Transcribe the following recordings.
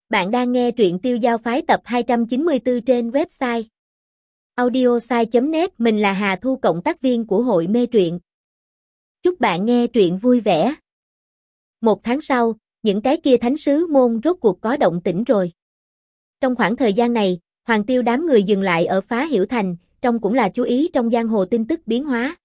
Bạn đang nghe truyện Tiêu Giao Phái tập 294 trên website audiosai.net. Mình là Hà Thu, cộng tác viên của hội mê truyện. Chúc bạn nghe truyện vui vẻ. Một tháng sau, những cái kia thánh sứ môn rốt cuộc có động tĩnh rồi. Trong khoảng thời gian này, Hoàng Tiêu đám người dừng lại ở Phá Hiểu Thành, trong cũng là chú ý trong giang hồ tin tức biến hóa.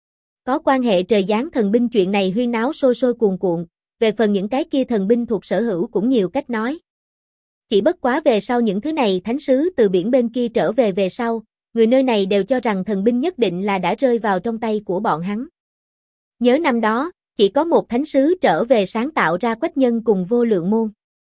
Có quan hệ trời giáng thần binh chuyện này huyên náo sôi sôi cuồn cuộn, về phần những cái kia thần binh thuộc sở hữu cũng nhiều cách nói. Chỉ bất quá về sau những thứ này thánh sứ từ biển bên kia trở về sau, người nơi này đều cho rằng thần binh nhất định là đã rơi vào trong tay của bọn hắn. Nhớ năm đó, chỉ có một thánh sứ trở về sáng tạo ra Quách Nhân cùng Vô Lượng Môn.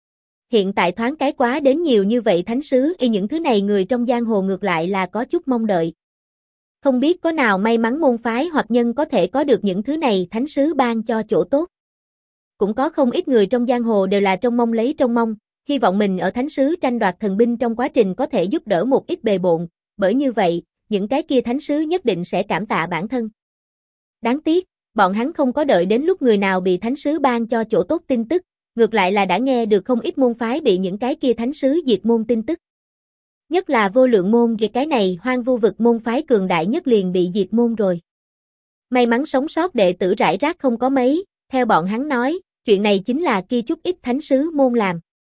Hiện tại thoáng cái quá đến nhiều như vậy thánh sứ, những thứ này người trong giang hồ ngược lại là có chút mong đợi. Không biết có nào may mắn môn phái hoặc nhân có thể có được những thứ này thánh sứ ban cho chỗ tốt. Cũng có không ít người trong giang hồ đều là trông mong, hy vọng mình ở thánh sứ tranh đoạt thần binh trong quá trình có thể giúp đỡ một ít bề bộn, bởi như vậy, những cái kia thánh sứ nhất định sẽ cảm tạ bản thân. Đáng tiếc, bọn hắn không có đợi đến lúc người nào bị thánh sứ ban cho chỗ tốt tin tức, ngược lại là đã nghe được không ít môn phái bị những cái kia thánh sứ diệt môn tin tức. Nhất là Vô Lượng Môn, về cái này Hoang Vu vực môn phái cường đại nhất liền bị diệt môn rồi. May mắn sống sót đệ tử rải rác không có mấy, theo bọn hắn nói, chuyện này chính là kia chút ít thánh sứ môn làm.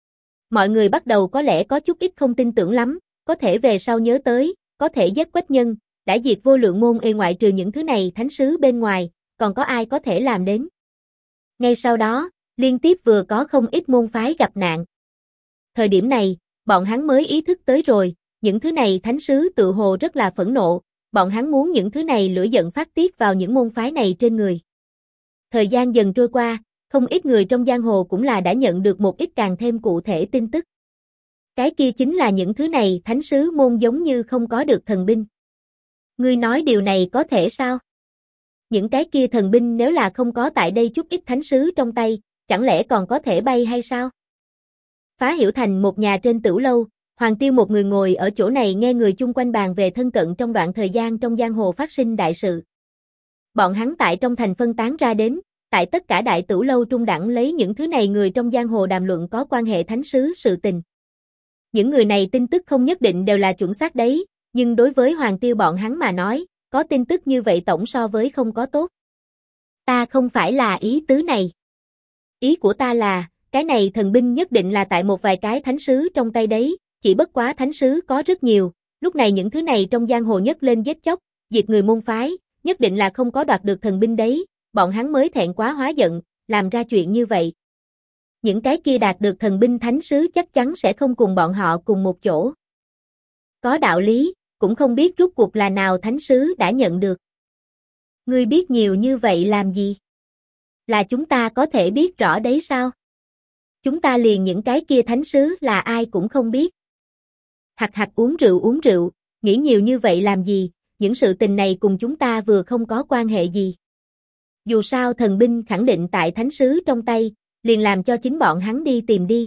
Mọi người bắt đầu có lẽ có chút ít không tin tưởng lắm, có thể về sau nhớ tới, có thể giết Quách Nhân, đã diệt Vô Lượng Môn, ngoại trừ những thứ này thánh sứ bên ngoài, còn có ai có thể làm đến. Ngay sau đó, liên tiếp vừa có không ít môn phái gặp nạn. Thời điểm này, bọn hắn mới ý thức tới rồi, những thứ này thánh sứ tự hồ rất là phẫn nộ, bọn hắn muốn những thứ này lửa giận phát tiết vào những môn phái này trên người. Thời gian dần trôi qua, không ít người trong giang hồ cũng là đã nhận được một ít càng thêm cụ thể tin tức. Cái kia chính là những thứ này thánh sứ môn giống như không có được thần binh. Ngươi nói điều này có thể sao? Những cái kia thần binh nếu là không có tại đây chút ít thánh sứ trong tay, chẳng lẽ còn có thể bay hay sao? Phá Hiểu Thành một nhà trên tửu lâu, Hoàng Tiêu một người ngồi ở chỗ này nghe người chung quanh bàn về thân cận trong đoạn thời gian trong giang hồ phát sinh đại sự. Bọn hắn tại trong thành phân tán ra đến, tại tất cả đại tửu lâu trung đẳng lấy những thứ này người trong giang hồ đàm luận có quan hệ thánh sứ sự tình. Những người này tin tức không nhất định đều là chuẩn xác đấy, nhưng đối với Hoàng Tiêu bọn hắn mà nói, có tin tức như vậy tổng so với không có tốt. Ta không phải là ý tứ này. Ý của ta là, cái này thần binh nhất định là tại một vài cái thánh sứ trong tay đấy, chỉ bất quá thánh sứ có rất nhiều, lúc này những thứ này trong giang hồ nhất lên giết chóc, diệt người môn phái, nhất định là không có đoạt được thần binh đấy, bọn hắn mới thẹn quá hóa giận, làm ra chuyện như vậy. Những cái kia đạt được thần binh thánh sứ chắc chắn sẽ không cùng bọn họ cùng một chỗ. Có đạo lý, cũng không biết rốt cuộc là nào thánh sứ đã nhận được. Ngươi biết nhiều như vậy làm gì? Là chúng ta có thể biết rõ đấy sao? Chúng ta liền những cái kia thánh sứ là ai cũng không biết. Hặc uống rượu, nghĩ nhiều như vậy làm gì, những sự tình này cùng chúng ta vừa không có quan hệ gì. Dù sao thần binh khẳng định tại thánh sứ trong tay, liền làm cho chính bọn hắn đi tìm đi.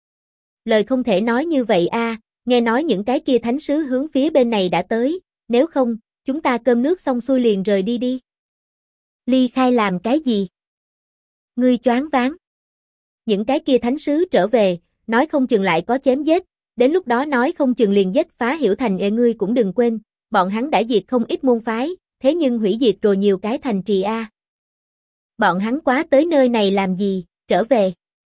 Lời không thể nói như vậy a, nghe nói những cái kia thánh sứ hướng phía bên này đã tới, nếu không, chúng ta cơm nước xong xuôi liền rời đi đi. Ly khai làm cái gì? Ngươi choáng váng. Những cái kia thánh sứ trở về, nói không chừng lại có chém giết, đến lúc đó nói không chừng liền giết Phá Hiểu Thành. Ngươi cũng đừng quên, bọn hắn đã diệt không ít môn phái, thế nhưng hủy diệt rồi nhiều cái thành trì a. Bọn hắn quá tới nơi này làm gì, trở về.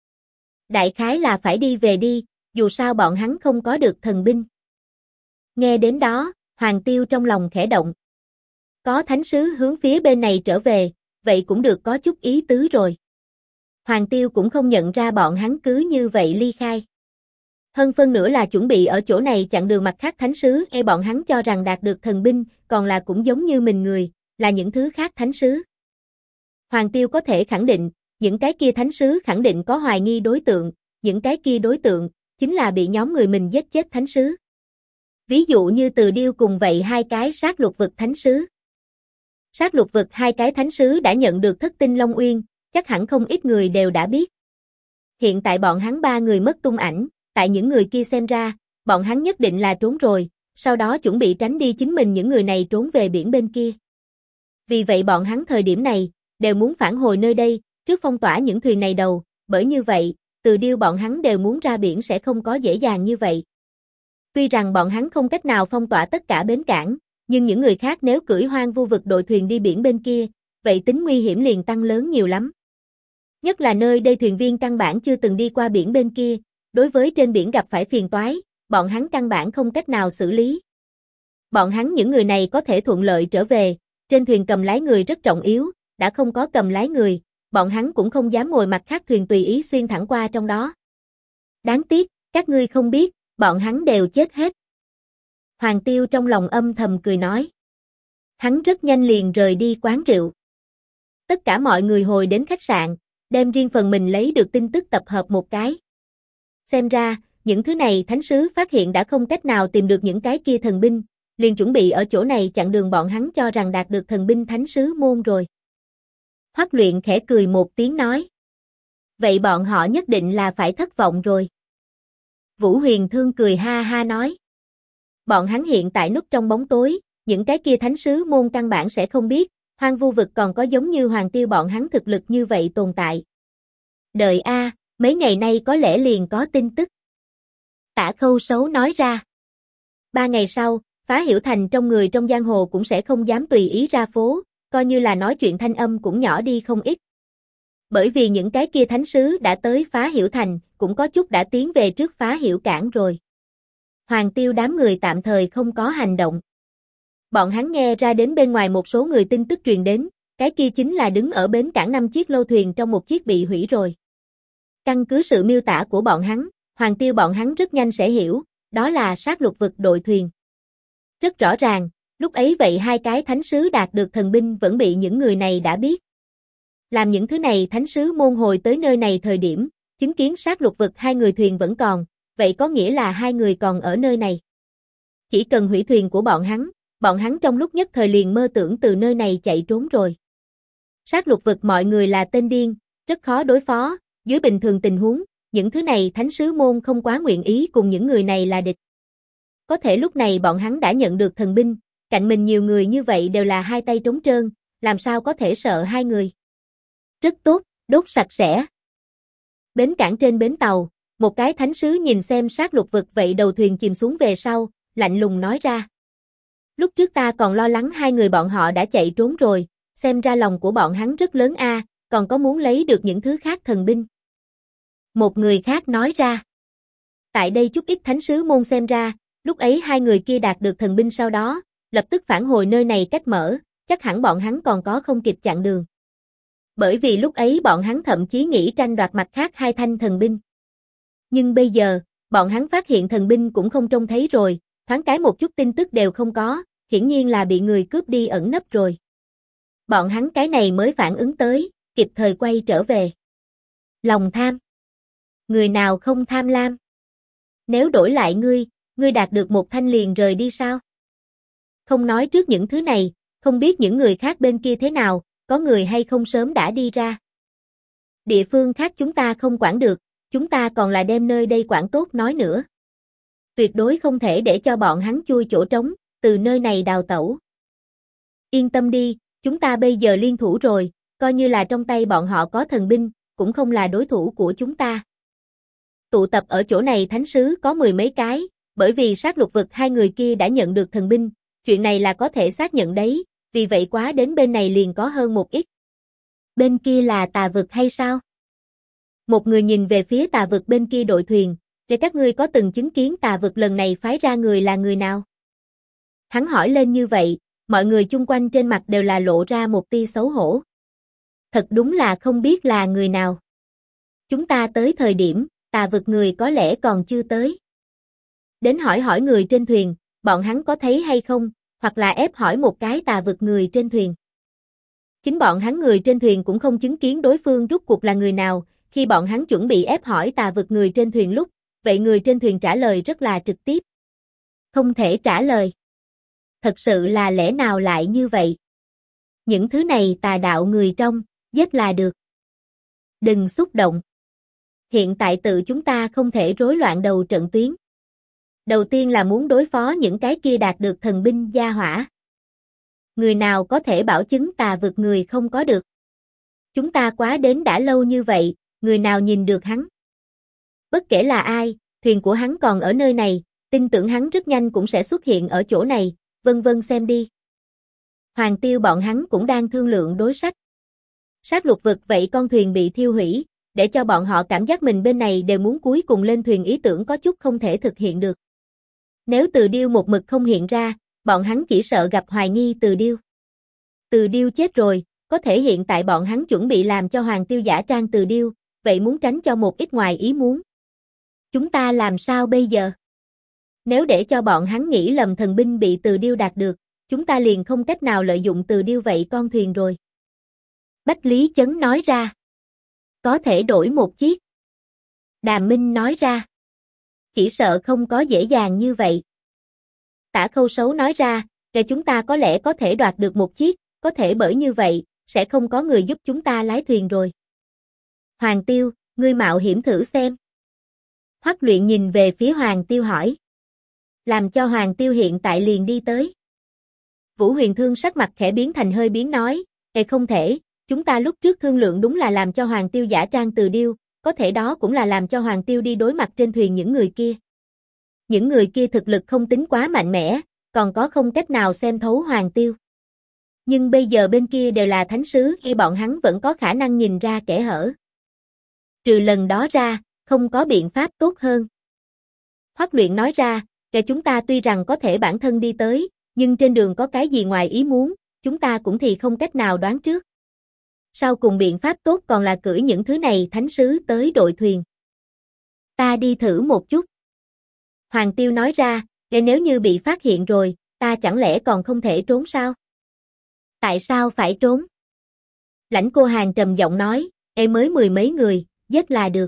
Đại khái là phải đi về đi, dù sao bọn hắn không có được thần binh. Nghe đến đó, Hoàng Tiêu trong lòng khẽ động. Có thánh sứ hướng phía bên này trở về, vậy cũng được có chút ý tứ rồi. Hoàng Tiêu cũng không nhận ra bọn hắn cứ như vậy ly khai. Hơn phân nữa là chuẩn bị ở chỗ này chặn đường mặt khác thánh sứ, bọn hắn cho rằng đạt được thần binh, còn là cũng giống như mình người, là những thứ khác thánh sứ. Hoàng Tiêu có thể khẳng định, những cái kia thánh sứ khẳng định có hoài nghi đối tượng, những cái kia đối tượng, chính là bị nhóm người mình giết chết thánh sứ. Ví dụ như Từ Điêu cùng vậy hai cái sát lục vực thánh sứ. Sát lục vực hai cái thánh sứ đã nhận được thất tinh Long Uyên, chắc hẳn không ít người đều đã biết. Hiện tại bọn hắn ba người mất tung ảnh, tại những người kia xem ra, bọn hắn nhất định là trốn rồi, sau đó chuẩn bị tránh đi chính mình những người này trốn về biển bên kia. Vì vậy bọn hắn thời điểm này, đều muốn phản hồi nơi đây, trước phong tỏa những thuyền này đầu, bởi như vậy, Từ Điêu bọn hắn đều muốn ra biển sẽ không có dễ dàng như vậy. Tuy rằng bọn hắn không cách nào phong tỏa tất cả bến cảng, nhưng những người khác nếu cưỡi Hoang Vu vực đội thuyền đi biển bên kia, vậy tính nguy hiểm liền tăng lớn nhiều lắm. Nhất là nơi đây thuyền viên căn bản chưa từng đi qua biển bên kia, đối với trên biển gặp phải phiền toái, bọn hắn căn bản không cách nào xử lý. Bọn hắn những người này có thể thuận lợi trở về, trên thuyền cầm lái người rất trọng yếu, đã không có cầm lái người, bọn hắn cũng không dám ngồi mặt khác thuyền tùy ý xuyên thẳng qua trong đó. Đáng tiếc, các ngươi không biết, bọn hắn đều chết hết. Hoàng Tiêu trong lòng âm thầm cười nói. Hắn rất nhanh liền rời đi quán rượu. Tất cả mọi người hồi đến khách sạn, đem riêng phần mình lấy được tin tức tập hợp một cái. Xem ra, những thứ này thánh sứ phát hiện đã không cách nào tìm được những cái kia thần binh, liền chuẩn bị ở chỗ này chặn đường bọn hắn cho rằng đạt được thần binh thánh sứ môn rồi. Hoắc Luyện khẽ cười một tiếng nói. Vậy bọn họ nhất định là phải thất vọng rồi. Vũ Huyền Thương cười ha ha nói. Bọn hắn hiện tại núp trong bóng tối, những cái kia thánh sứ môn căn bản sẽ không biết, Hoang Vu vực còn có giống như Hoàng Tiêu bọn hắn thực lực như vậy tồn tại. Đợi a, mấy ngày nay có lẽ liền có tin tức. Tả Khâu Sấu nói ra. 3 ngày sau, Phá Hiểu Thành trong người trong giang hồ cũng sẽ không dám tùy ý ra phố, coi như là nói chuyện thanh âm cũng nhỏ đi không ít. Bởi vì những cái kia thánh sứ đã tới Phá Hiểu Thành, cũng có chút đã tiến về trước Phá Hiểu Cảng rồi. Hoàng Tiêu đám người tạm thời không có hành động. Bọn hắn nghe ra đến bên ngoài một số người tin tức truyền đến, cái kia chính là đứng ở bến cảng 5 chiếc lâu thuyền trong một chiếc bị hủy rồi. Căn cứ sự miêu tả của bọn hắn, Hoàng Tiêu bọn hắn rất nhanh sẽ hiểu, đó là sát lục vực đội thuyền. Rất rõ ràng, lúc ấy vậy hai cái thánh sứ đạt được thần binh vẫn bị những người này đã biết. Làm những thứ này thánh sứ môn hồi tới nơi này thời điểm, chứng kiến sát lục vực hai người thuyền vẫn còn, vậy có nghĩa là hai người còn ở nơi này. Chỉ cần hủy thuyền của bọn hắn trong lúc nhất thời liền mơ tưởng từ nơi này chạy trốn rồi. Sát lục vực mọi người là tên điên, rất khó đối phó, dưới bình thường tình huống, những thứ này thánh sứ môn không quá nguyện ý cùng những người này là địch. Có thể lúc này bọn hắn đã nhận được thần binh, cạnh mình nhiều người như vậy đều là hai tay trống trơn, làm sao có thể sợ hai người. Rất tốt, đốt sạch sẽ. Bến cảng trên bến tàu, một cái thánh sứ nhìn xem sát lục vực vậy đầu thuyền chìm xuống về sau, lạnh lùng nói ra. Lúc trước ta còn lo lắng hai người bọn họ đã chạy trốn rồi, xem ra lòng của bọn hắn rất lớn a, còn có muốn lấy được những thứ khác thần binh. Một người khác nói ra. Tại đây chút ít thánh sứ môn xem ra, lúc ấy hai người kia đạt được thần binh sau đó, lập tức phản hồi nơi này cách mở, chắc hẳn bọn hắn còn có không kịp chặn đường. Bởi vì lúc ấy bọn hắn thậm chí nghĩ tranh đoạt mặt khác hai thanh thần binh. Nhưng bây giờ, bọn hắn phát hiện thần binh cũng không trông thấy rồi, thoáng cái một chút tin tức đều không có, hiển nhiên là bị người cướp đi ẩn nấp rồi. Bọn hắn cái này mới phản ứng tới, kịp thời quay trở về. Lòng tham. Người nào không tham lam? Nếu đổi lại ngươi đạt được một thanh liền rời đi sao? Không nói trước những thứ này, không biết những người khác bên kia thế nào, có người hay không sớm đã đi ra. Địa phương khác chúng ta không quản được, chúng ta còn là đem nơi đây quản tốt nói nữa. Tuyệt đối không thể để cho bọn hắn chui chỗ trống, từ nơi này đào tẩu. Yên tâm đi, chúng ta bây giờ liên thủ rồi, coi như là trong tay bọn họ có thần binh, cũng không là đối thủ của chúng ta. Tụ tập ở chỗ này thánh sứ có 10 mấy cái, bởi vì sát lục vực hai người kia đã nhận được thần binh, chuyện này là có thể xác nhận đấy, vì vậy quá đến bên này liền có hơn một ít. Bên kia là tà vực hay sao? Một người nhìn về phía tà vực bên kia đội thuyền, để các ngươi có từng chứng kiến tà vực lần này phái ra người là người nào? Hắn hỏi lên như vậy, mọi người chung quanh trên mặt đều là lộ ra một tia xấu hổ. Thật đúng là không biết là người nào. Chúng ta tới thời điểm, tà vực người có lẽ còn chưa tới. Đến hỏi người trên thuyền, bọn hắn có thấy hay không, hoặc là ép hỏi một cái tà vực người trên thuyền. Chính bọn hắn người trên thuyền cũng không chứng kiến đối phương rốt cuộc là người nào, khi bọn hắn chuẩn bị ép hỏi tà vực người trên thuyền lúc, vậy người trên thuyền trả lời rất là trực tiếp. Không thể trả lời. Thật sự là lẽ nào lại như vậy? Những thứ này tà đạo người trong, giết là được. Đừng xúc động. Hiện tại tự chúng ta không thể rối loạn đầu trận tuyến. Đầu tiên là muốn đối phó những cái kia đạt được thần binh gia hỏa. Người nào có thể bảo chứng tà vực người không có được? Chúng ta quá đến đã lâu như vậy, người nào nhìn được hắn? Bất kể là ai, thuyền của hắn còn ở nơi này, tin tưởng hắn rất nhanh cũng sẽ xuất hiện ở chỗ này, vân vân xem đi. Hoàng Tiêu bọn hắn cũng đang thương lượng đối sách. Sát lục vực vậy con thuyền bị thiêu hủy, để cho bọn họ cảm giác mình bên này đều muốn cuối cùng lên thuyền ý tưởng có chút không thể thực hiện được. Nếu Từ Điêu một mực không hiện ra, bọn hắn chỉ sợ gặp hoài nghi Từ Điêu. Từ Điêu chết rồi, có thể hiện tại bọn hắn chuẩn bị làm cho Hoàng Tiêu giả trang Từ Điêu, vậy muốn tránh cho một ít ngoài ý muốn. Chúng ta làm sao bây giờ? Nếu để cho bọn hắn nghĩ lầm thần binh bị Từ Điêu đạt được, chúng ta liền không cách nào lợi dụng Từ Điêu vậy con thuyền rồi. Bách Lý Chấn nói ra. Có thể đổi một chiếc. Đàm Minh nói ra. Chỉ sợ không có dễ dàng như vậy. Tả Khâu Sấu nói ra, để chúng ta có lẽ có thể đoạt được một chiếc, có thể bởi như vậy, sẽ không có người giúp chúng ta lái thuyền rồi. Hoàng Tiêu, ngươi mạo hiểm thử xem. Hoắc Luyện nhìn về phía Hoàng Tiêu hỏi. Làm cho Hoàng Tiêu hiện tại liền đi tới. Vũ Huyền Thương sắc mặt khẽ biến thành hơi biến nói, không thể, chúng ta lúc trước thương lượng đúng là làm cho Hoàng Tiêu giả trang Từ Điêu, có thể đó cũng là làm cho Hoàng Tiêu đi đối mặt trên thuyền những người kia. Những người kia thực lực không tính quá mạnh mẽ, còn có không cách nào xem thấu Hoàng Tiêu. Nhưng bây giờ bên kia đều là thánh sứ, bọn hắn vẫn có khả năng nhìn ra kẽ hở. Trừ lần đó ra, không có biện pháp tốt hơn. Hoắc Luyện nói ra, chúng ta tuy rằng có thể bản thân đi tới, nhưng trên đường có cái gì ngoài ý muốn, chúng ta cũng thì không cách nào đoán trước. Sau cùng biện pháp tốt còn là cưỡi những thứ này thánh sứ tới đội thuyền. Ta đi thử một chút. Hoàng Tiêu nói ra, nếu như bị phát hiện rồi, ta chẳng lẽ còn không thể trốn sao? Tại sao phải trốn? Lãnh Cô Hàn trầm giọng nói, mới mười mấy người, giết là được.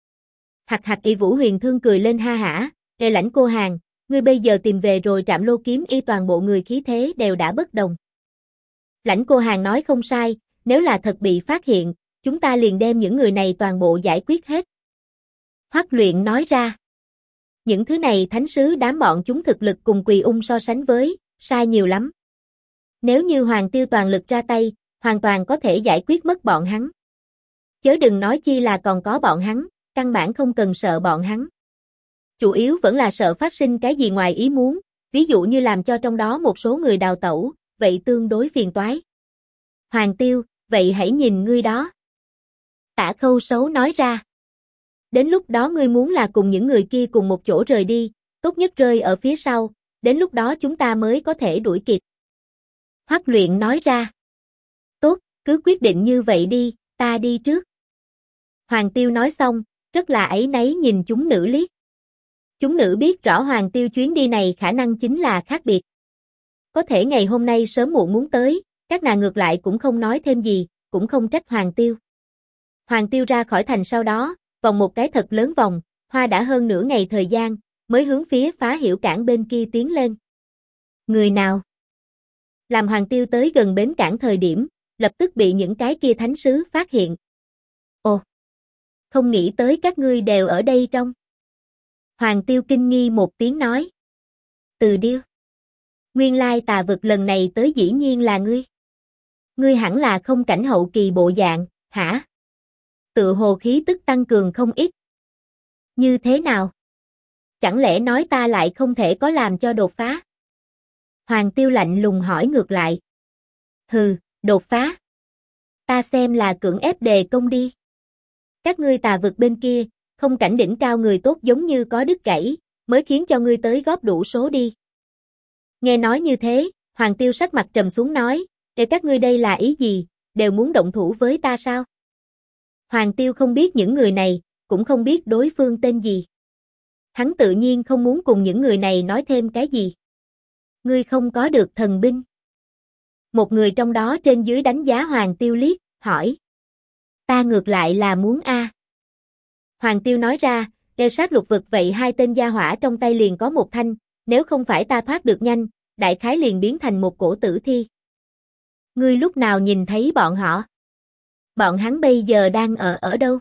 Hạc hạc y Vũ Huyền Thương cười lên ha hả, Lãnh Cô Hàn, ngươi bây giờ tìm về rồi Trạm Lô Kiếm y toàn bộ người khí thế đều đã bất đồng. Lãnh Cô Hàn nói không sai, nếu là thật bị phát hiện, chúng ta liền đem những người này toàn bộ giải quyết hết. Hoắc Luyện nói ra, những thứ này thánh sứ đám bọn chúng thực lực cùng Quỳ Ung so sánh với, sai nhiều lắm. Nếu như Hoàng Tiêu toàn lực ra tay, hoàn toàn có thể giải quyết mất bọn hắn. Chớ đừng nói chi là còn có bọn hắn, căn bản không cần sợ bọn hắn. Chủ yếu vẫn là sợ phát sinh cái gì ngoài ý muốn, ví dụ như làm cho trong đó một số người đào tẩu, vậy tương đối phiền toái. Hoàng Tiêu, vậy hãy nhìn ngươi đó. Tả Khâu Sấu nói ra. Đến lúc đó ngươi muốn là cùng những người kia cùng một chỗ rời đi, tốt nhất rơi ở phía sau, đến lúc đó chúng ta mới có thể đuổi kịp. Hoắc Luyện nói ra. Tốt, cứ quyết định như vậy đi, ta đi trước. Hoàng Tiêu nói xong, rất là áy náy nhìn chúng nữ liếc. Chúng nữ biết rõ Hoàng Tiêu chuyến đi này khả năng chính là khác biệt. Có thể ngày hôm nay sớm muộn muốn tới, các nàng ngược lại cũng không nói thêm gì, cũng không trách Hoàng Tiêu. Hoàng Tiêu ra khỏi thành sau đó, vòng một cái thật lớn vòng, hoa đã hơn nửa ngày thời gian, mới hướng phía Phá Hiểu cảng bên kia tiến lên. Người nào? Làm Hoàng Tiêu tới gần bến cảng thời điểm, lập tức bị những cái kia thánh sứ phát hiện. Ồ! Không nghĩ tới các ngươi đều ở đây trong. Hoàng Tiêu kinh nghi một tiếng nói. Từ Điêu. Nguyên lai Tà Vực lần này tới dĩ nhiên là ngươi. Ngươi hẳn là không cảnh hậu kỳ bộ dạng, hả? Tự hồ khí tức tăng cường không ít. Như thế nào? Chẳng lẽ nói ta lại không thể có làm cho đột phá? Hoàng Tiêu lạnh lùng hỏi ngược lại. Hừ, đột phá. Ta xem là cưỡng ép đề công đi. Các ngươi Tà Vực bên kia, không cảnh đỉnh cao người tốt giống như có đứt gãy, mới khiến cho ngươi tới góp đủ số đi. Nghe nói như thế, Hoàng Tiêu sắc mặt trầm xuống nói, các ngươi đây là ý gì, đều muốn động thủ với ta sao? Hoàng Tiêu không biết những người này, cũng không biết đối phương tên gì. Hắn tự nhiên không muốn cùng những người này nói thêm cái gì. Ngươi không có được thần binh. Một người trong đó trên dưới đánh giá Hoàng Tiêu liếc, hỏi. Ta ngược lại là muốn a. Hoàng Tiêu nói ra, sát lục vực vậy hai tên gia hỏa trong tay liền có một thanh, nếu không phải ta thoát được nhanh, đại khái liền biến thành một cổ tử thi. Ngươi lúc nào nhìn thấy bọn họ? Bọn hắn bây giờ đang ở đâu?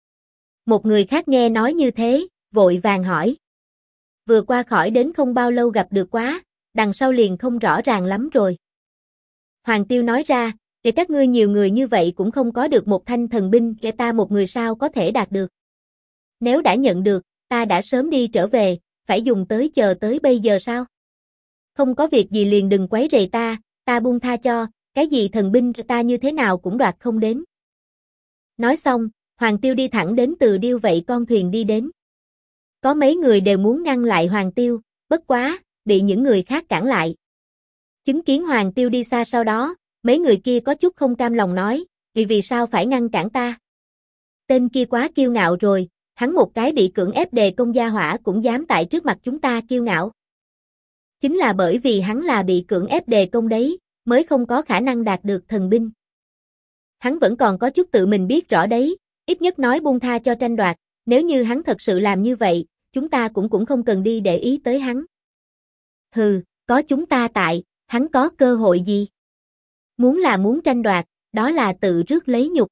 Một người khác nghe nói như thế, vội vàng hỏi. Vừa qua khỏi đến không bao lâu gặp được quá, đằng sau liền không rõ ràng lắm rồi. Hoàng Tiêu nói ra, để các ngươi nhiều người như vậy cũng không có được một thanh thần binh, ta một người sao có thể đạt được. Nếu đã nhận được, ta đã sớm đi trở về, phải dùng tới chờ tới bây giờ sao? Không có việc gì liền đừng quấy rầy ta buông tha cho, cái gì thần binh ta như thế nào cũng đoạt không đến. Nói xong, Hoàng Tiêu đi thẳng đến Từ Điêu vậy con thuyền đi đến. Có mấy người đều muốn ngăn lại Hoàng Tiêu, bất quá, bị những người khác cản lại. Chứng kiến Hoàng Tiêu đi xa sau đó, mấy người kia có chút không cam lòng nói, vì sao phải ngăn cản ta? Tên kia quá kiêu ngạo rồi, hắn một cái bị cưỡng ép đề công gia hỏa cũng dám tại trước mặt chúng ta kiêu ngạo. Chính là bởi vì hắn là bị cưỡng ép đề công đấy, mới không có khả năng đạt được thần binh. Hắn vẫn còn có chút tự mình biết rõ đấy, ít nhất nói buông tha cho tranh đoạt, nếu như hắn thật sự làm như vậy, chúng ta cũng không cần đi để ý tới hắn. Hừ, có chúng ta tại, hắn có cơ hội gì? Muốn là muốn tranh đoạt, đó là tự rước lấy nhục.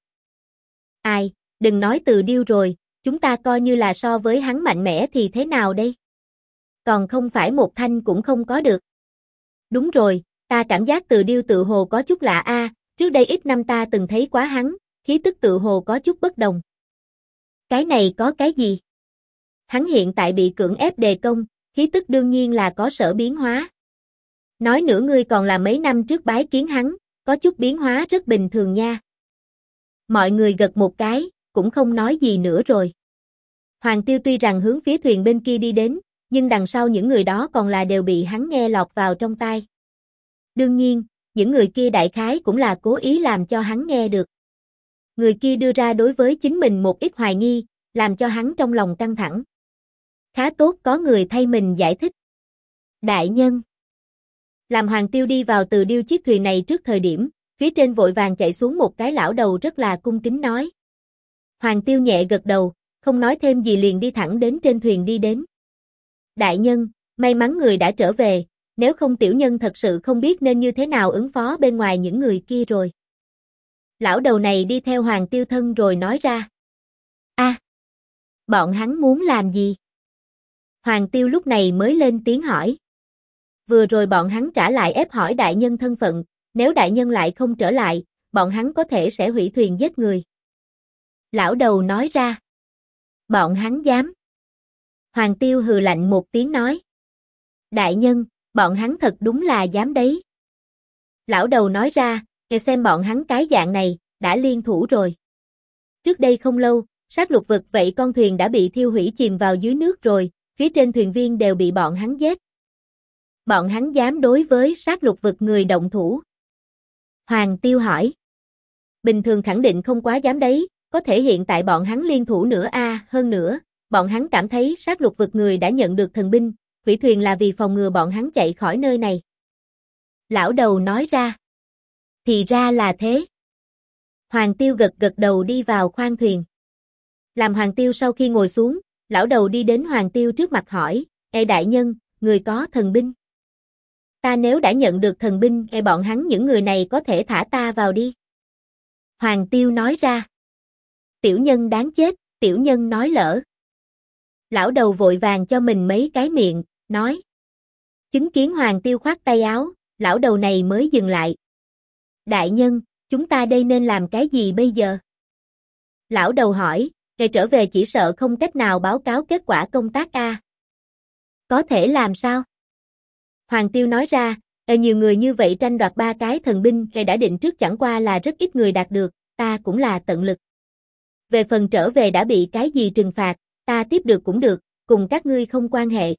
Ai, đừng nói Từ Điêu rồi, chúng ta coi như là so với hắn mạnh mẽ thì thế nào đây? Còn không phải một thanh cũng không có được. Đúng rồi, ta cảm giác Từ Điêu tự hồ có chút lạ a, trước đây ít năm ta từng thấy quá hắn, khí tức tự hồ có chút bất đồng. Cái này có cái gì? Hắn hiện tại bị cưỡng ép đề công, khí tức đương nhiên là có sở biến hóa. Nói nữa ngươi còn là mấy năm trước bái kiến hắn, có chút biến hóa rất bình thường nha. Mọi người gật một cái, cũng không nói gì nữa rồi. Hoàng Tiêu tuy rằng hướng phía thuyền bên kia đi đến, nhưng đằng sau những người đó còn là đều bị hắn nghe lọt vào trong tai. Đương nhiên, những người kia đại khái cũng là cố ý làm cho hắn nghe được. Người kia đưa ra đối với chính mình một ít hoài nghi, làm cho hắn trong lòng căng thẳng. Khá tốt có người thay mình giải thích. Đại nhân. Làm Hoàng Tiêu đi vào Từ Điêu chiếc thuyền này trước thời điểm, phía trên vội vàng chạy xuống một cái lão đầu rất là cung kính nói. Hoàng Tiêu nhẹ gật đầu, không nói thêm gì liền đi thẳng đến trên thuyền đi đến. Đại nhân, may mắn người đã trở về, nếu không tiểu nhân thật sự không biết nên như thế nào ứng phó bên ngoài những người kia rồi. Lão đầu này đi theo Hoàng Tiêu thân rồi nói ra. Bọn hắn muốn làm gì? Hoàng Tiêu lúc này mới lên tiếng hỏi. Vừa rồi bọn hắn trả lại ép hỏi đại nhân thân phận, nếu đại nhân lại không trở lại, bọn hắn có thể sẽ hủy thuyền giết người. Lão đầu nói ra. Bọn hắn dám. Hoàng Tiêu hừ lạnh một tiếng nói. Đại nhân, bọn hắn thật đúng là dám đấy. Lão đầu nói ra, nghe xem bọn hắn cái dạng này, đã liên thủ rồi. Trước đây không lâu, sát lục vực vậy con thuyền đã bị thiêu hủy chìm vào dưới nước rồi, phía trên thuyền viên đều bị bọn hắn giết. Bọn hắn dám đối với sát lục vực người động thủ. Hoàng Tiêu hỏi. Bình thường khẳng định không quá dám đấy, có thể hiện tại bọn hắn liên thủ nữa hơn nữa, bọn hắn cảm thấy sát lục vực người đã nhận được thần binh, hủy thuyền là vì phòng ngừa bọn hắn chạy khỏi nơi này. Lão đầu nói ra. Thì ra là thế. Hoàng Tiêu gật gật đầu đi vào khoang thuyền. Làm Hoàng Tiêu sau khi ngồi xuống, lão đầu đi đến Hoàng Tiêu trước mặt hỏi, Ê đại nhân, người có thần binh. Ta nếu đã nhận được thần binh, bọn hắn những người này có thể thả ta vào đi. Hoàng Tiêu nói ra. Tiểu nhân đáng chết, tiểu nhân nói lỡ. Lão đầu vội vàng cho mình mấy cái miệng, nói. Chứng kiến Hoàng Tiêu khoát tay áo, lão đầu này mới dừng lại. Đại nhân, chúng ta đây nên làm cái gì bây giờ? Lão đầu hỏi, ngày trở về chỉ sợ không cách nào báo cáo kết quả công tác a. Có thể làm sao? Hoàng Tiêu nói ra, nhiều người như vậy tranh đoạt 3 cái thần binh ngày đã định trước chẳng qua là rất ít người đạt được, ta cũng là tận lực. Về phần trở về đã bị cái gì trừng phạt, ta tiếp được cũng được, cùng các ngươi không quan hệ.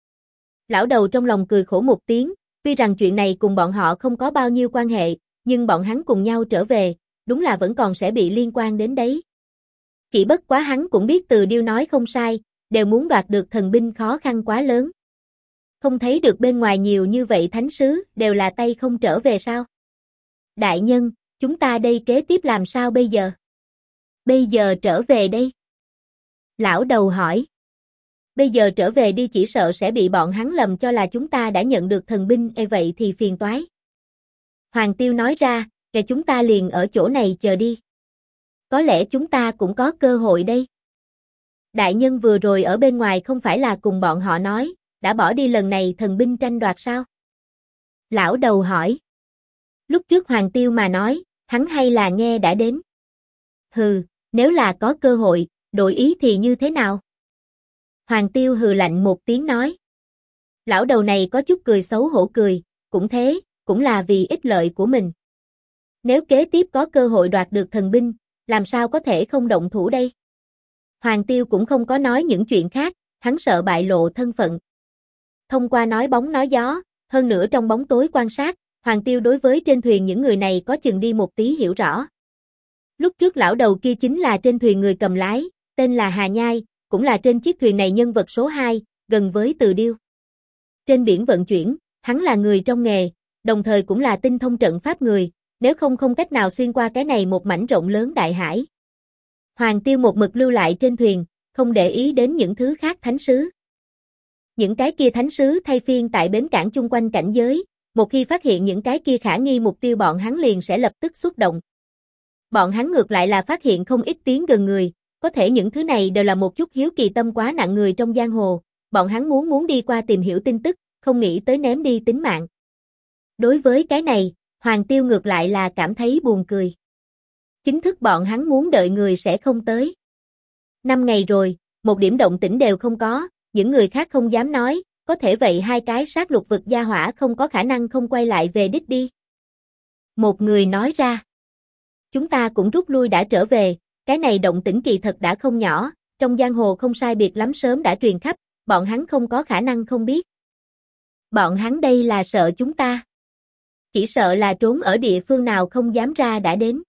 Lão đầu trong lòng cười khổ một tiếng, tuy rằng chuyện này cùng bọn họ không có bao nhiêu quan hệ, nhưng bọn hắn cùng nhau trở về, đúng là vẫn còn sẽ bị liên quan đến đấy. Chỉ bất quá hắn cũng biết Từ Điêu nói không sai, đều muốn đoạt được thần binh khó khăn quá lớn. Không thấy được bên ngoài nhiều như vậy thánh sứ, đều là tay không trở về sao? Đại nhân, chúng ta đây kế tiếp làm sao bây giờ? Bây giờ trở về đây. Lão đầu hỏi. Bây giờ trở về đi chỉ sợ sẽ bị bọn hắn lầm cho là chúng ta đã nhận được thần binh, vậy thì phiền toái. Hoàng Tiêu nói ra, kể chúng ta liền ở chỗ này chờ đi. Có lẽ chúng ta cũng có cơ hội đây. Đại nhân vừa rồi ở bên ngoài không phải là cùng bọn họ nói, đã bỏ đi lần này thần binh tranh đoạt sao? Lão đầu hỏi. Lúc trước Hoàng Tiêu mà nói, hắn hay là nghe đã đến. Hừ, nếu là có cơ hội, Đổi ý thì như thế nào? Hoàng Tiêu hừ lạnh một tiếng nói. Lão đầu này có chút cười xấu hổ cười, cũng thế, cũng là vì ích lợi của mình. Nếu kế tiếp có cơ hội đoạt được thần binh, làm sao có thể không động thủ đây? Hoàng Tiêu cũng không có nói những chuyện khác, hắn sợ bại lộ thân phận. Thông qua nói bóng nói gió, hơn nữa trong bóng tối quan sát, Hoàng Tiêu đối với trên thuyền những người này có chừng đi một tí hiểu rõ. Lúc trước lão đầu kia chính là trên thuyền người cầm lái, tên là Hà Nhai, cũng là trên chiếc thuyền này nhân vật số 2, gần với Từ Điêu. Trên biển vận chuyển, hắn là người trong nghề, đồng thời cũng là tinh thông trận pháp người, nếu không cách nào xuyên qua cái này một mảnh rộng lớn đại hải. Hoàng Tiêu một mực lưu lại trên thuyền, không để ý đến những thứ khác thánh sứ. Những cái kia thánh sứ thay phiên tại bến cảng chung quanh cảnh giới, một khi phát hiện những cái kia khả nghi mục tiêu bọn hắn liền sẽ lập tức xuất động. Bọn hắn ngược lại là phát hiện không ít tiếng gần người, có thể những thứ này đều là một chút hiếu kỳ tâm quá nặng người trong giang hồ, bọn hắn muốn đi qua tìm hiểu tin tức, không nghĩ tới ném đi tính mạng. Đối với cái này, Hoàng Tiêu ngược lại là cảm thấy buồn cười. Chính thức bọn hắn muốn đợi người sẽ không tới. 5 ngày rồi, một điểm động tĩnh đều không có, những người khác không dám nói, có thể vậy hai cái sát lục vực gia hỏa không có khả năng không quay lại về đích đi. Một người nói ra. Chúng ta cũng rút lui đã trở về, cái này động tĩnh kỳ thật đã không nhỏ, trong giang hồ không sai biệt lắm sớm đã truyền khắp, bọn hắn không có khả năng không biết. Bọn hắn đây là sợ chúng ta. Chỉ sợ là trốn ở địa phương nào không dám ra đã đến.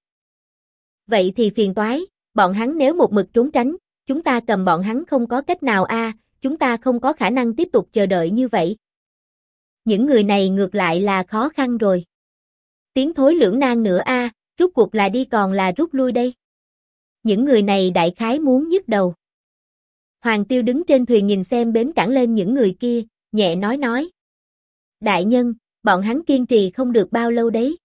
Vậy thì phiền toái, bọn hắn nếu một mực trốn tránh, chúng ta cầm bọn hắn không có cách nào chúng ta không có khả năng tiếp tục chờ đợi như vậy. Những người này ngược lại là khó khăn rồi. Tiến thối lưỡng nan nữa rút cuộc là đi còn là rút lui đây. Những người này đại khái muốn nhức đầu. Hoàng Tiêu đứng trên thuyền nhìn xem bến cảng lên những người kia, nhẹ nói. Đại nhân, bọn hắn kiên trì không được bao lâu đấy.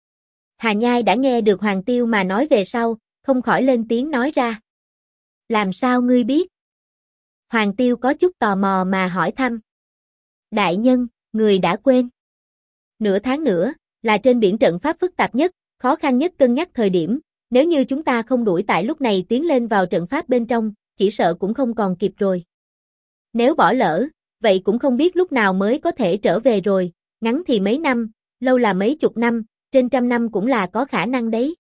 Hà Nhai đã nghe được Hoàng Tiêu mà nói về sau, không khỏi lên tiếng nói ra. Làm sao ngươi biết? Hoàng Tiêu có chút tò mò mà hỏi thăm. Đại nhân, người đã quên. Nửa tháng nữa, là trên biển trận pháp phức tạp nhất, khó khăn nhất cân nhắc thời điểm, nếu như chúng ta không đuổi tại lúc này tiến lên vào trận pháp bên trong, chỉ sợ cũng không còn kịp rồi. Nếu bỏ lỡ, vậy cũng không biết lúc nào mới có thể trở về rồi, ngắn thì mấy năm, lâu là mấy chục năm, trên trăm năm cũng là có khả năng đấy.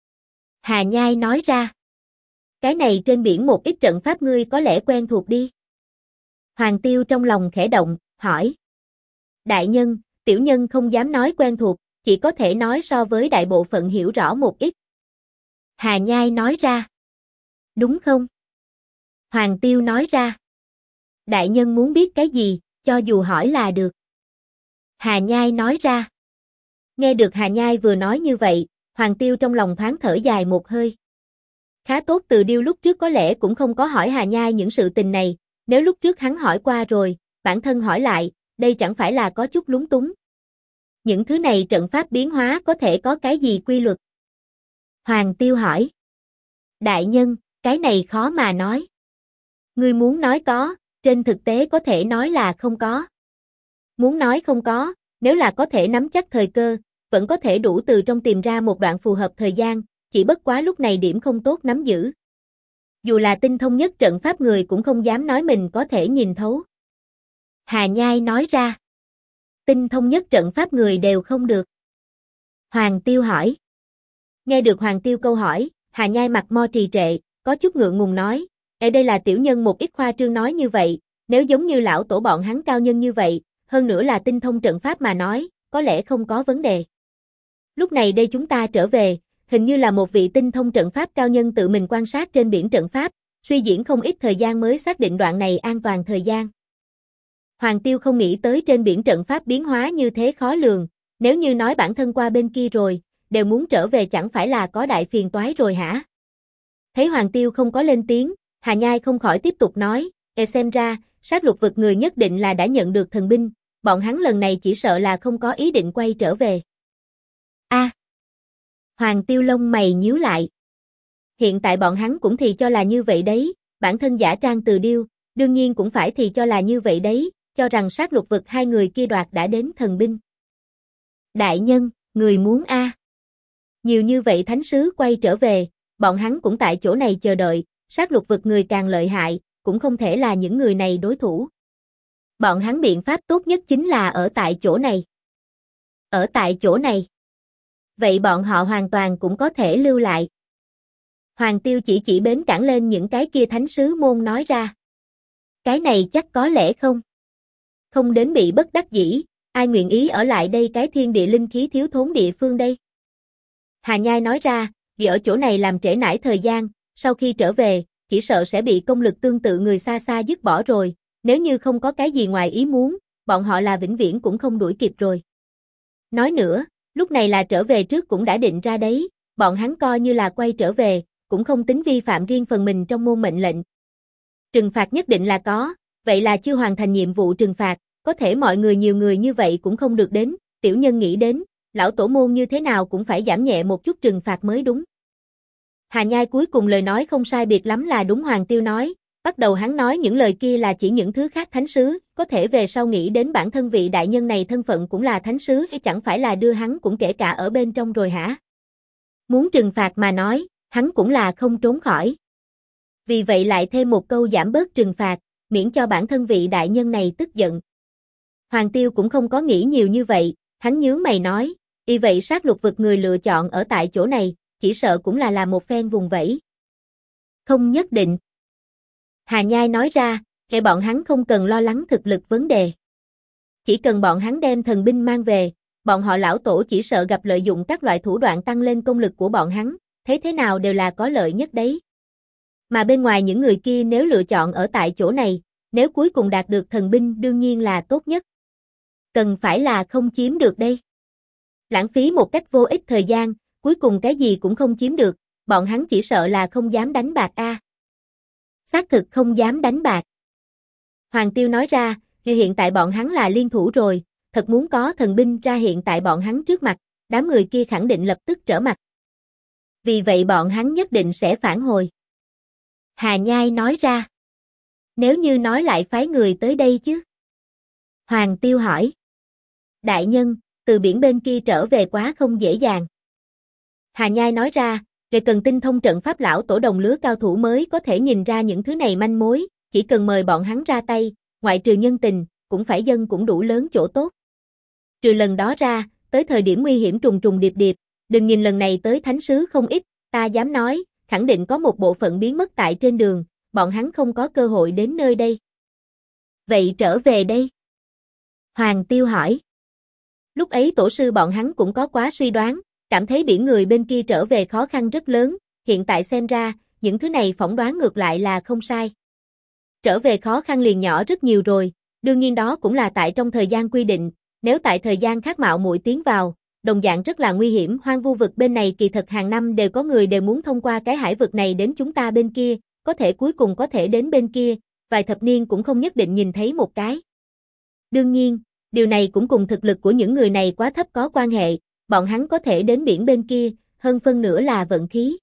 Hà Nhai nói ra. Cái này trên biển một ít trận pháp ngươi có lẽ quen thuộc đi. Hoàng Tiêu trong lòng khẽ động, hỏi. Đại nhân, tiểu nhân không dám nói quen thuộc, chỉ có thể nói so với đại bộ phận hiểu rõ một ít. Hà Nhai nói ra. Đúng không? Hoàng Tiêu nói ra. Đại nhân muốn biết cái gì, cho dù hỏi là được. Hà Nhai nói ra. Nghe được Hà Nhai vừa nói như vậy, Hoàng Tiêu trong lòng thoáng thở dài một hơi. Khá tốt Từ Điêu lúc trước có lẽ cũng không có hỏi Hà Nhai những sự tình này, nếu lúc trước hắn hỏi qua rồi, bản thân hỏi lại, đây chẳng phải là có chút lúng túng. Những thứ này trận pháp biến hóa có thể có cái gì quy luật? Hoàng Tiêu hỏi. Đại nhân, cái này khó mà nói. Ngươi muốn nói có, trên thực tế có thể nói là không có. Muốn nói không có, nếu là có thể nắm chắc thời cơ, vẫn có thể đủ từ trong tìm ra một đoạn phù hợp thời gian, chỉ bất quá lúc này điểm không tốt nắm giữ. Dù là tinh thông nhất trận pháp người cũng không dám nói mình có thể nhìn thấu. Hà Nhai nói ra. Tinh thông nhất trận pháp người đều không được. Hoàng Tiêu hỏi. Nghe được Hoàng Tiêu câu hỏi, Hà Nhai mặt mo trì trệ, có chút ngượng ngùng nói, ở đây là tiểu nhân một ít khoa trương nói như vậy, nếu giống như lão tổ bọn hắn cao nhân như vậy, hơn nữa là tinh thông trận pháp mà nói, có lẽ không có vấn đề. Lúc này đây chúng ta trở về, hình như là một vị tinh thông trận pháp cao nhân tự mình quan sát trên biển trận pháp, suy diễn không ít thời gian mới xác định đoạn này an toàn thời gian. Hoàng Tiêu không nghĩ tới trên biển trận pháp biến hóa như thế khó lường, nếu như nói bản thân qua bên kia rồi, đều muốn trở về chẳng phải là có đại phiền toái rồi hả? Thấy Hoàng Tiêu không có lên tiếng, Hà Nhai không khỏi tiếp tục nói, xem ra, sát lục vực người nhất định là đã nhận được thần binh, bọn hắn lần này chỉ sợ là không có ý định quay trở về. Hoàng Tiêu lông mày nhíu lại. Hiện tại bọn hắn cũng thì cho là như vậy đấy, bản thân giả trang Từ Điêu, đương nhiên cũng phải thì cho là như vậy đấy, cho rằng sát lục vực hai người kia đoạt đã đến thần binh. Đại nhân, người muốn Nhiều như vậy thánh sứ quay trở về, bọn hắn cũng tại chỗ này chờ đợi, sát lục vực người càng lợi hại, cũng không thể là những người này đối thủ. Bọn hắn biện pháp tốt nhất chính là ở tại chỗ này. Ở tại chỗ này. Vậy bọn họ hoàn toàn cũng có thể lưu lại. Hoàng Tiêu chỉ bến cảng lên những cái kia thánh sứ môn nói ra. Cái này chắc có lẽ không. Không đến bị bất đắc dĩ, ai nguyện ý ở lại đây cái thiên địa linh khí thiếu thốn địa phương đây. Hà Nhai nói ra, vì ở chỗ này làm trễ nải thời gian, sau khi trở về, chỉ sợ sẽ bị công lực tương tự người xa xa dứt bỏ rồi, nếu như không có cái gì ngoài ý muốn, bọn họ là vĩnh viễn cũng không đuổi kịp rồi. Nói nữa, lúc này là trở về trước cũng đã định ra đấy, bọn hắn coi như là quay trở về, cũng không tính vi phạm riêng phần mình trong môn mệnh lệnh. Trừng phạt nhất định là có, vậy là chưa hoàn thành nhiệm vụ trừng phạt, có thể mọi người nhiều người như vậy cũng không được đến, tiểu nhân nghĩ đến, lão tổ môn như thế nào cũng phải giảm nhẹ một chút trừng phạt mới đúng. Hà Nhai cuối cùng lời nói không sai biệt lắm là đúng Hoàng Tiêu nói, bắt đầu hắn nói những lời kia là chỉ những thứ khác thánh sứ, có thể về sau nghĩ đến bản thân vị đại nhân này thân phận cũng là thánh sứ hay chẳng phải là đưa hắn cũng kể cả ở bên trong rồi hả? Muốn trừng phạt mà nói, hắn cũng là không trốn khỏi. Vì vậy lại thêm một câu giảm bớt trừng phạt, miễn cho bản thân vị đại nhân này tức giận. Hoàng Tiêu cũng không có nghĩ nhiều như vậy, hắn nhướng mày nói, y vậy sát lục vực người lựa chọn ở tại chỗ này, chỉ sợ cũng là làm một phen vùng vẫy. Không nhất định. Hà Nhai nói ra, kể bọn hắn không cần lo lắng thực lực vấn đề. Chỉ cần bọn hắn đem thần binh mang về, bọn họ lão tổ chỉ sợ gặp lợi dụng các loại thủ đoạn tăng lên công lực của bọn hắn, thế nào đều là có lợi nhất đấy. Mà bên ngoài những người kia nếu lựa chọn ở tại chỗ này, nếu cuối cùng đạt được thần binh đương nhiên là tốt nhất. Cần phải là không chiếm được đây. Lãng phí một cách vô ích thời gian, cuối cùng cái gì cũng không chiếm được, bọn hắn chỉ sợ là không dám đánh bạc a. Xác thực không dám đánh bạc. Hoàng Tiêu nói ra, hiện tại bọn hắn là liên thủ rồi, thật muốn có thần binh ra hiện tại bọn hắn trước mặt, đám người kia khẳng định lập tức trở mặt. Vì vậy bọn hắn nhất định sẽ phản hồi. Hà Nhai nói ra. Nếu như nói lại phái người tới đây chứ? Hoàng Tiêu hỏi. Đại nhân, từ biển bên kia trở về quá không dễ dàng. Hà Nhai nói ra, để cần tinh thông trận pháp lão tổ đồng lứa cao thủ mới có thể nhìn ra những thứ này manh mối, chỉ cần mời bọn hắn ra tay, ngoại trừ nhân tình, cũng phải dân cũng đủ lớn chỗ tốt. Trừ lần đó ra, tới thời điểm nguy hiểm trùng trùng điệp điệp, đừng nhìn lần này tới thánh sứ không ít, ta dám nói, khẳng định có một bộ phận biến mất tại trên đường, bọn hắn không có cơ hội đến nơi đây. Vậy trở về đây? Hoàng Tiêu hỏi. Lúc ấy tổ sư bọn hắn cũng có quá suy đoán, cảm thấy biển người bên kia trở về khó khăn rất lớn, hiện tại xem ra, những thứ này phỏng đoán ngược lại là không sai. Trở về khó khăn liền nhỏ rất nhiều rồi, đương nhiên đó cũng là tại trong thời gian quy định, nếu tại thời gian khác mạo muội tiến vào, đồng dạng rất là nguy hiểm. Hoang vu vực bên này kỳ thật hàng năm đều có người đều muốn thông qua cái hải vực này đến chúng ta bên kia, có thể cuối cùng có thể đến bên kia, vài thập niên cũng không nhất định nhìn thấy một cái. Đương nhiên, điều này cũng cùng thực lực của những người này quá thấp có quan hệ, bọn hắn có thể đến biển bên kia, hơn phân nửa là vận khí.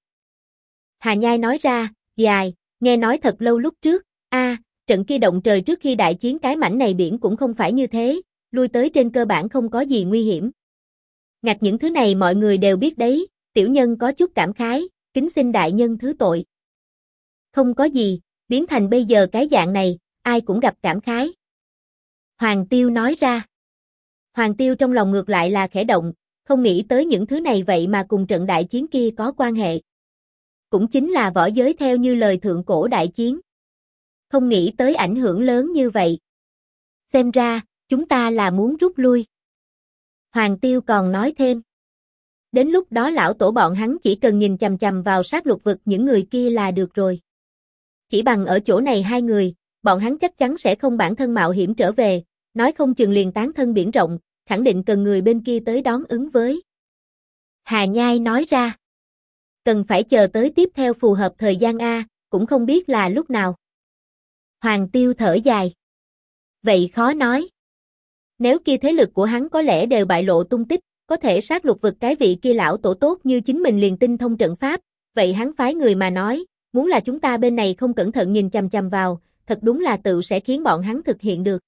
Hà Nhai nói ra, dài, nghe nói thật lâu lúc trước, trận kia động trời trước khi đại chiến cái mảnh này biển cũng không phải như thế, lui tới trên cơ bản không có gì nguy hiểm. Ngặt những thứ này mọi người đều biết đấy, tiểu nhân có chút cảm khái, kính xin đại nhân thứ tội. Không có gì, biến thành bây giờ cái dạng này, ai cũng gặp cảm khái. Hoàng Tiêu nói ra. Hoàng Tiêu trong lòng ngược lại là khẽ động, không nghĩ tới những thứ này vậy mà cùng trận đại chiến kia có quan hệ. Cũng chính là võ giới theo như lời thượng cổ đại chiến. Không nghĩ tới ảnh hưởng lớn như vậy. Xem ra, chúng ta là muốn rút lui. Hoàng Tiêu còn nói thêm. Đến lúc đó lão tổ bọn hắn chỉ cần nhìn chằm chằm vào sát lục vực những người kia là được rồi. Chỉ bằng ở chỗ này hai người, bọn hắn chắc chắn sẽ không bản thân mạo hiểm trở về, nói không chừng liền tán thân biển rộng, khẳng định cần người bên kia tới đón ứng với. Hà Nhai nói ra. Cần phải chờ tới tiếp theo phù hợp thời gian A, cũng không biết là lúc nào. Hoàng Tiêu thở dài. Vậy khó nói. Nếu kia thế lực của hắn có lẽ đều bại lộ tung tích, có thể sát lục vực cái vị kia lão tổ tốt như chính mình liền tinh thông trận pháp, vậy hắn phái người mà nói, muốn là chúng ta bên này không cẩn thận nhìn chằm chằm vào, thật đúng là tự sẽ khiến bọn hắn thực hiện được.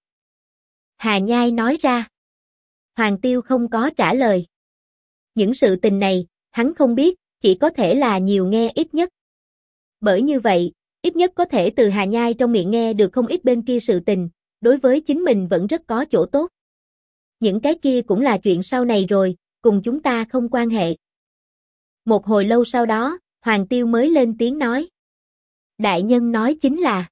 Hà Nhai nói ra. Hoàng Tiêu không có trả lời. Những sự tình này, hắn không biết, chỉ có thể là nhiều nghe ít nhất. Bởi như vậy, Ít nhất có thể từ Hà Nhai trong miệng nghe được không ít bên kia sự tình, đối với chính mình vẫn rất có chỗ tốt. Những cái kia cũng là chuyện sau này rồi, cùng chúng ta không quan hệ. Một hồi lâu sau đó, Hoàng Tiêu mới lên tiếng nói. Đại nhân nói chính là.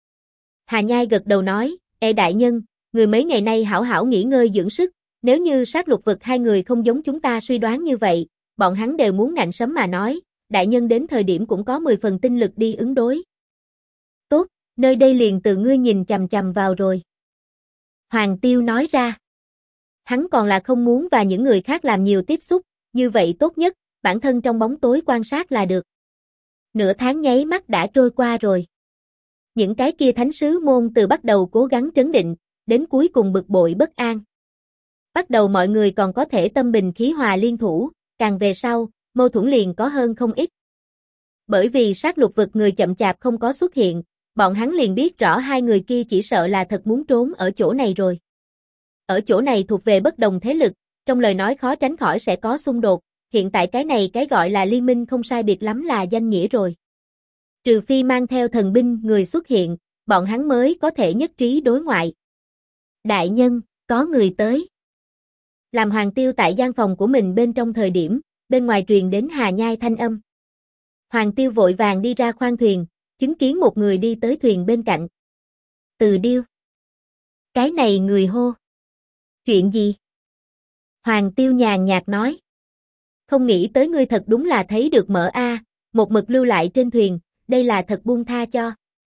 Hà Nhai gật đầu nói, đại nhân, người mấy ngày nay hảo hảo nghỉ ngơi dưỡng sức, nếu như sát lục vực hai người không giống chúng ta suy đoán như vậy, bọn hắn đều muốn ngạnh sấm mà nói, đại nhân đến thời điểm cũng có 10 phần tinh lực đi ứng đối. Tốt, nơi đây liền từ ngươi nhìn chằm chằm vào rồi. Hoàng Tiêu nói ra. Hắn còn là không muốn và những người khác làm nhiều tiếp xúc, như vậy tốt nhất, bản thân trong bóng tối quan sát là được. Nửa tháng nháy mắt đã trôi qua rồi. Những cái kia thánh sứ môn từ bắt đầu cố gắng trấn định, đến cuối cùng bực bội bất an. Bắt đầu mọi người còn có thể tâm bình khí hòa liên thủ, càng về sau, mâu thuẫn liền có hơn không ít. Bởi vì sát lục vực người chậm chạp không có xuất hiện, bọn hắn liền biết rõ hai người kia chỉ sợ là thật muốn trốn ở chỗ này rồi. Ở chỗ này thuộc về bất đồng thế lực, trong lời nói khó tránh khỏi sẽ có xung đột, hiện tại cái này cái gọi là liên minh không sai biệt lắm là danh nghĩa rồi. Trừ phi mang theo thần binh người xuất hiện, bọn hắn mới có thể nhất trí đối ngoại. Đại nhân, có người tới. Làm Hoàng Tiêu tại gian phòng của mình bên trong thời điểm, bên ngoài truyền đến Hà Nhai thanh âm. Hoàng Tiêu vội vàng đi ra khoang thuyền, chứng kiến một người đi tới thuyền bên cạnh. Từ Điêu. Cái này người hô. Chuyện gì? Hoàng Tiêu nhàn nhạt nói. Không nghĩ tới ngươi thật đúng là thấy được mở một mực lưu lại trên thuyền, đây là thật buông tha cho.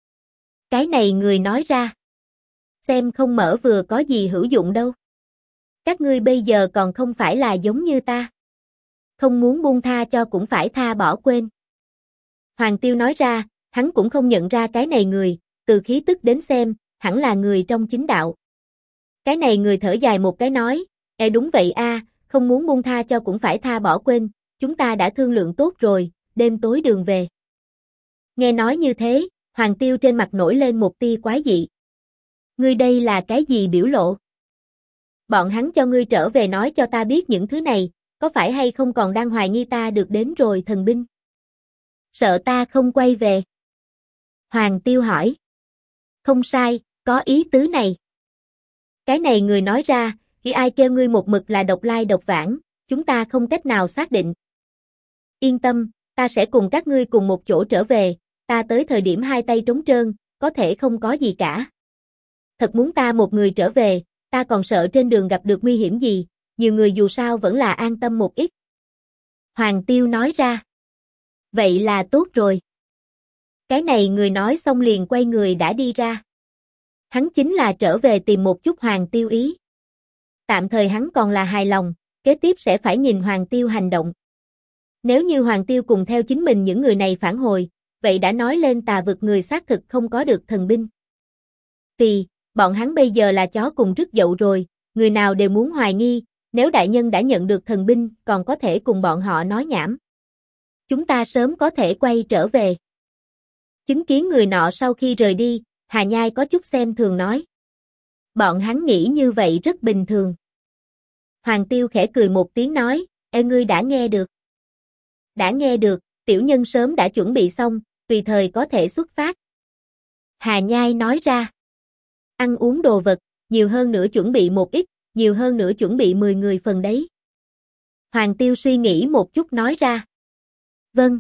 Cái này người nói ra. Xem không mở vừa có gì hữu dụng đâu. Các ngươi bây giờ còn không phải là giống như ta. Không muốn buông tha cho cũng phải tha bỏ quên. Hoàng Tiêu nói ra, hắn cũng không nhận ra cái này người, từ khí tức đến xem, hẳn là người trong chính đạo. Cái này người thở dài một cái nói, đúng vậy không muốn buông tha cho cũng phải tha bỏ quên, chúng ta đã thương lượng tốt rồi, đêm tối đường về. Nghe nói như thế, Hoàng Tiêu trên mặt nổi lên một tia quái dị. Ngươi đây là cái gì biểu lộ? Bọn hắn cho ngươi trở về nói cho ta biết những thứ này, có phải hay không còn đang hoài nghi ta được đến rồi thần binh? Sợ ta không quay về. Hoàng Tiêu hỏi. Không sai, có ý tứ này. Cái này người nói ra, khi ai kêu ngươi một mực là độc lai độc vãng, chúng ta không cách nào xác định. Yên tâm, ta sẽ cùng các ngươi cùng một chỗ trở về, ta tới thời điểm hai tay trống trơn, có thể không có gì cả. Thật muốn ta một người trở về, ta còn sợ trên đường gặp được nguy hiểm gì, nhiều người dù sao vẫn là an tâm một ít. Hoàng Tiêu nói ra. Vậy là tốt rồi. Cái này người nói xong liền quay người đã đi ra. Hắn chính là trở về tìm một chút Hoàng Tiêu ý. Tạm thời hắn còn là hài lòng, kế tiếp sẽ phải nhìn Hoàng Tiêu hành động. Nếu như Hoàng Tiêu cùng theo chính mình những người này phản hồi, vậy đã nói lên tà vực người xác thực không có được thần binh. Vì, bọn hắn bây giờ là chó cùng rứt dậu rồi, người nào đều muốn hoài nghi, nếu đại nhân đã nhận được thần binh còn có thể cùng bọn họ nói nhảm. Chúng ta sớm có thể quay trở về. Chứng kiến người nọ sau khi rời đi, Hà Nhai có chút xem thường nói. Bọn hắn nghĩ như vậy rất bình thường. Hoàng Tiêu khẽ cười một tiếng nói, ngươi đã nghe được. Đã nghe được, tiểu nhân sớm đã chuẩn bị xong, tùy thời có thể xuất phát. Hà Nhai nói ra. Ăn uống đồ vật, nhiều hơn nữa chuẩn bị một ít, nhiều hơn nữa chuẩn bị 10 người phần đấy. Hoàng Tiêu suy nghĩ một chút nói ra. Vâng.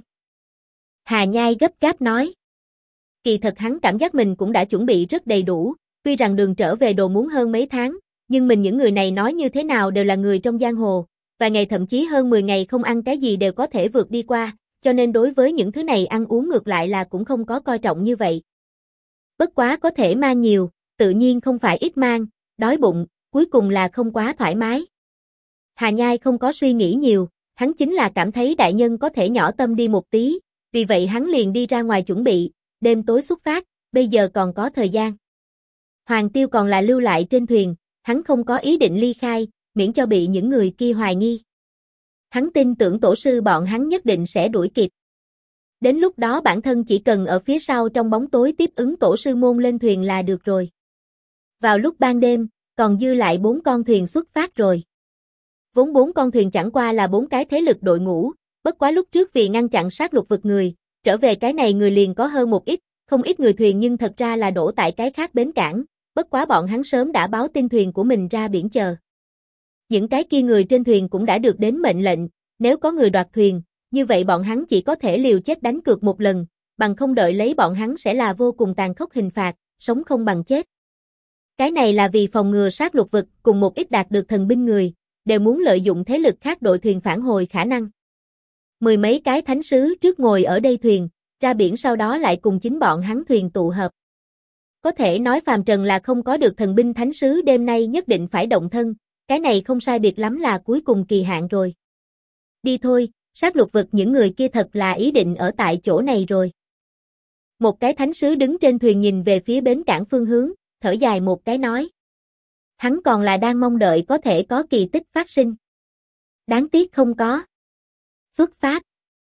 Hà Nhai gấp gáp nói. Kỳ thật hắn cảm giác mình cũng đã chuẩn bị rất đầy đủ, tuy rằng đường trở về đồ muốn hơn mấy tháng, nhưng mình những người này nói như thế nào đều là người trong giang hồ, vài ngày thậm chí hơn 10 ngày không ăn cái gì đều có thể vượt đi qua, cho nên đối với những thứ này ăn uống ngược lại là cũng không có coi trọng như vậy. Bất quá có thể mang nhiều, tự nhiên không phải ít mang, đói bụng, cuối cùng là không quá thoải mái. Hà Nhai không có suy nghĩ nhiều, hắn chính là cảm thấy đại nhân có thể nhỏ tâm đi một tí, vì vậy hắn liền đi ra ngoài chuẩn bị, đêm tối xuất phát, bây giờ còn có thời gian. Hoàng Tiêu còn là lưu lại trên thuyền, hắn không có ý định ly khai, miễn cho bị những người kia hoài nghi. Hắn tin tưởng tổ sư bọn hắn nhất định sẽ đuổi kịp. Đến lúc đó bản thân chỉ cần ở phía sau trong bóng tối tiếp ứng tổ sư môn lên thuyền là được rồi. Vào lúc ban đêm, còn dư lại 4 con thuyền xuất phát rồi. Vốn 4 con thuyền chẳng qua là 4 cái thế lực đội ngũ, bất quá lúc trước vì ngăn chặn sát lục vực người, trở về cái này người liền có hơn một ít, không ít người thuyền nhưng thật ra là đổ tại cái khác bến cảng, bất quá bọn hắn sớm đã báo tin thuyền của mình ra biển chờ. Những cái kia người trên thuyền cũng đã được đến mệnh lệnh, nếu có người đoạt thuyền, như vậy bọn hắn chỉ có thể liều chết đánh cược một lần, bằng không đợi lấy bọn hắn sẽ là vô cùng tàn khốc hình phạt, sống không bằng chết. Cái này là vì phòng ngừa sát lục vực cùng một ít đạt được thần binh người, đều muốn lợi dụng thế lực khác đội thuyền phản hồi khả năng. Mười mấy cái thánh sứ trước ngồi ở đây thuyền, ra biển sau đó lại cùng chính bọn hắn thuyền tụ hợp. Có thể nói phàm trần là không có được thần binh thánh sứ đêm nay nhất định phải động thân, cái này không sai biệt lắm là cuối cùng kỳ hạn rồi. Đi thôi, sát lục vực những người kia thật là ý định ở tại chỗ này rồi. Một cái thánh sứ đứng trên thuyền nhìn về phía bến cảng phương hướng, thở dài một cái nói. Hắn còn là đang mong đợi có thể có kỳ tích phát sinh. Đáng tiếc không có. Xuất phát.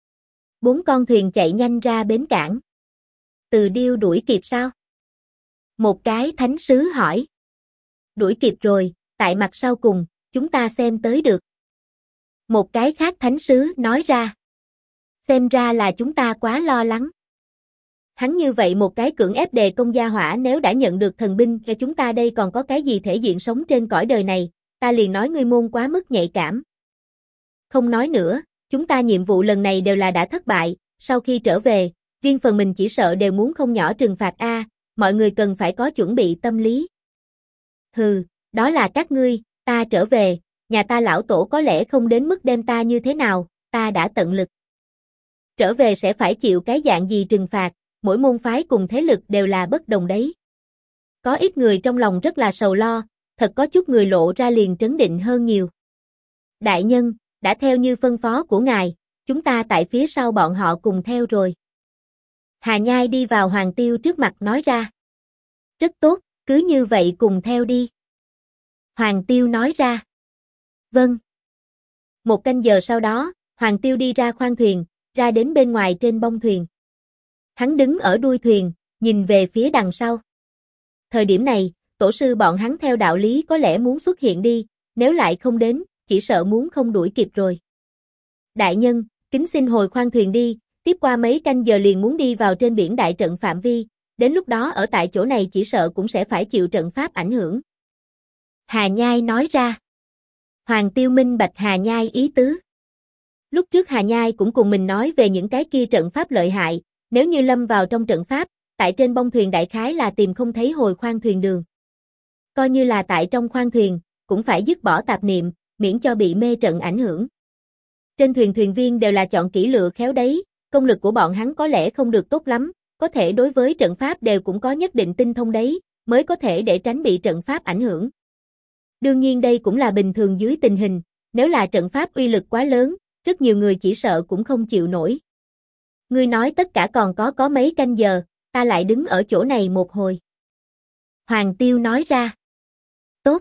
4 con thuyền chạy nhanh ra bến cảng. Từ Điêu đuổi kịp sao? Một cái thánh sứ hỏi. Đuổi kịp rồi, tại mặt sau cùng, chúng ta xem tới được. Một cái khác thánh sứ nói ra. Xem ra là chúng ta quá lo lắng. Hắn như vậy một cái cưỡng ép đề công gia hỏa nếu đã nhận được thần binh thì chúng ta đây còn có cái gì thể diện sống trên cõi đời này, ta liền nói ngươi môn quá mức nhạy cảm. Không nói nữa, chúng ta nhiệm vụ lần này đều là đã thất bại, sau khi trở về, riêng phần mình chỉ sợ đều muốn không nhỏ trừng phạt mọi người cần phải có chuẩn bị tâm lý. Hừ, đó là các ngươi, ta trở về, nhà ta lão tổ có lẽ không đến mức đem ta như thế nào, ta đã tận lực. Trở về sẽ phải chịu cái dạng gì trừng phạt, mỗi môn phái cùng thế lực đều là bất đồng đấy. Có ít người trong lòng rất là sầu lo, thật có chút người lộ ra liền trấn định hơn nhiều. Đại nhân, đã theo như phân phó của ngài, chúng ta tại phía sau bọn họ cùng theo rồi. Hà Nhai đi vào Hoàng Tiêu trước mặt nói ra. Rất tốt, cứ như vậy cùng theo đi. Hoàng Tiêu nói ra. Vâng. Một canh giờ sau đó, Hoàng Tiêu đi ra khoang thuyền, ra đến bên ngoài trên bông thuyền. Hắn đứng ở đuôi thuyền, nhìn về phía đằng sau. Thời điểm này, tổ sư bọn hắn theo đạo lý có lẽ muốn xuất hiện đi, nếu lại không đến, chỉ sợ muốn không đuổi kịp rồi. Đại nhân, kính xin hồi khoang thuyền đi, tiếp qua mấy canh giờ liền muốn đi vào trên biển đại trận phạm vi, đến lúc đó ở tại chỗ này chỉ sợ cũng sẽ phải chịu trận pháp ảnh hưởng. Hà Nhai nói ra. Hoàng Tiêu minh bạch Hà Nhai ý tứ. Lúc trước Hà Nhai cũng cùng mình nói về những cái kia trận pháp lợi hại, nếu như lâm vào trong trận pháp, tại trên bông thuyền đại khái là tìm không thấy hồi khoang thuyền đường. Coi như là tại trong khoang thuyền, cũng phải dứt bỏ tạp niệm, miễn cho bị mê trận ảnh hưởng. Trên thuyền thuyền viên đều là chọn kỹ lựa khéo đấy, công lực của bọn hắn có lẽ không được tốt lắm, có thể đối với trận pháp đều cũng có nhất định tinh thông đấy, mới có thể để tránh bị trận pháp ảnh hưởng. Đương nhiên đây cũng là bình thường dưới tình hình, nếu là trận pháp uy lực quá lớn, rất nhiều người chỉ sợ cũng không chịu nổi. Ngươi nói tất cả còn có mấy canh giờ, ta lại đứng ở chỗ này một hồi. Hoàng Tiêu nói ra. Tốt.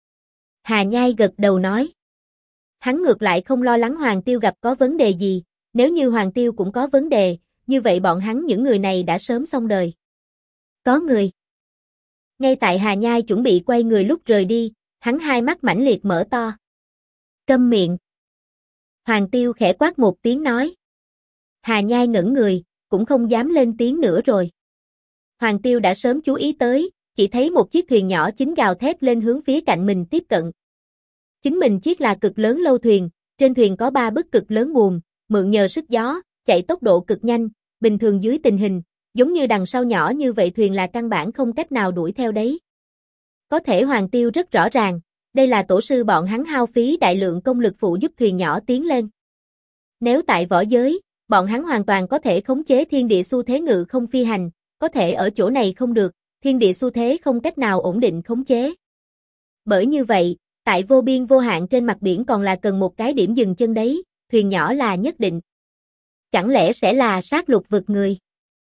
Hà Nhai gật đầu nói. Hắn ngược lại không lo lắng Hoàng Tiêu gặp có vấn đề gì, nếu như Hoàng Tiêu cũng có vấn đề, như vậy bọn hắn những người này đã sớm xong đời. Có người. Ngay tại Hà Nhai chuẩn bị quay người lúc rời đi, hắn hai mắt mãnh liệt mở to. Câm miệng. Hoàng Tiêu khẽ quát một tiếng nói. Hà Nhai ngẩn người, cũng không dám lên tiếng nữa rồi. Hoàng Tiêu đã sớm chú ý tới, chỉ thấy một chiếc thuyền nhỏ chính gào thét lên hướng phía cạnh mình tiếp cận. Chính mình chiếc là cực lớn lâu thuyền, trên thuyền có 3 bức cực lớn buồm, mượn nhờ sức gió, chạy tốc độ cực nhanh, bình thường dưới tình hình, giống như đằng sau nhỏ như vậy thuyền là căn bản không cách nào đuổi theo đấy. Có thể Hoàng Tiêu rất rõ ràng, đây là tổ sư bọn hắn hao phí đại lượng công lực phụ giúp thuyền nhỏ tiến lên. Nếu tại võ giới, bọn hắn hoàn toàn có thể khống chế thiên địa xu thế ngự không phi hành, có thể ở chỗ này không được, thiên địa xu thế không cách nào ổn định khống chế. Bởi như vậy, tại vô biên vô hạn trên mặt biển còn là cần một cái điểm dừng chân đấy, thuyền nhỏ là nhất định. Chẳng lẽ sẽ là sát lục vực người?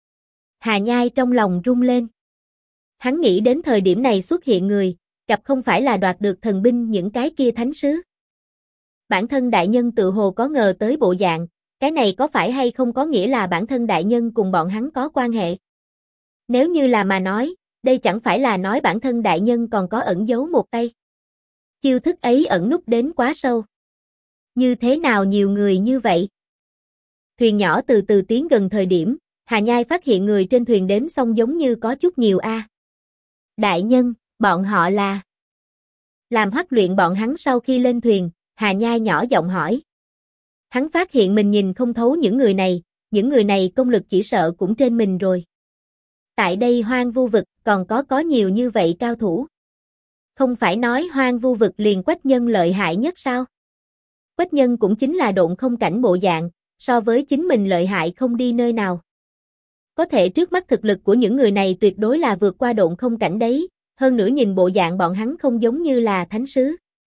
Hà Nhai trong lòng rung lên. Hắn nghĩ đến thời điểm này xuất hiện người, gặp không phải là đoạt được thần binh những cái kia thánh sứ. Bản thân đại nhân tự hồ có ngờ tới bộ dạng, cái này có phải hay không có nghĩa là bản thân đại nhân cùng bọn hắn có quan hệ? Nếu như là mà nói, đây chẳng phải là nói bản thân đại nhân còn có ẩn giấu một tay. Chiêu thức ấy ẩn núp đến quá sâu. Như thế nào nhiều người như vậy? Thuyền nhỏ từ từ tiến gần thời điểm, Hà Nhai phát hiện người trên thuyền đếm xong giống như có chút nhiều a. Đại nhân, bọn họ là... Làm huấn luyện bọn hắn sau khi lên thuyền, Hà Nhai nhỏ giọng hỏi. Hắn phát hiện mình nhìn không thấu những người này công lực chỉ sợ cũng trên mình rồi. Tại đây hoang vu vực còn có nhiều như vậy cao thủ. Không phải nói hoang vu vực liền Quách Nhân lợi hại nhất sao? Quách Nhân cũng chính là độn không cảnh bộ dạng, so với chính mình lợi hại không đi nơi nào. Có thể trước mắt thực lực của những người này tuyệt đối là vượt qua độn không cảnh đấy, hơn nữa nhìn bộ dạng bọn hắn không giống như là thánh sứ.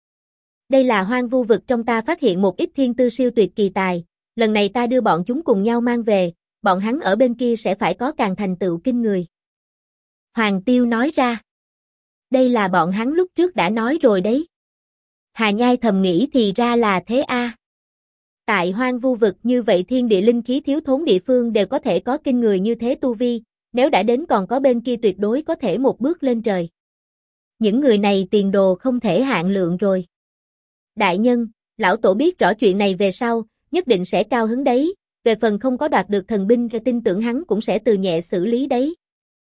Đây là hoang vu vực trong ta phát hiện một ít thiên tư siêu tuyệt kỳ tài, lần này ta đưa bọn chúng cùng nhau mang về, bọn hắn ở bên kia sẽ phải có càng thành tựu kinh người. Hoàng Tiêu nói ra. Đây là bọn hắn lúc trước đã nói rồi đấy. Hà Nhai thầm nghĩ thì ra là thế a. Tại hoang vu vực như vậy thiên địa linh khí thiếu thốn địa phương đều có thể có kinh người như thế tu vi, nếu đã đến còn có bên kia tuyệt đối có thể một bước lên trời. Những người này tiền đồ không thể hạn lượng rồi. Đại nhân, lão tổ biết rõ chuyện này về sau, nhất định sẽ cao hứng đấy, về phần không có đoạt được thần binh, tin tưởng hắn cũng sẽ từ nhẹ xử lý đấy.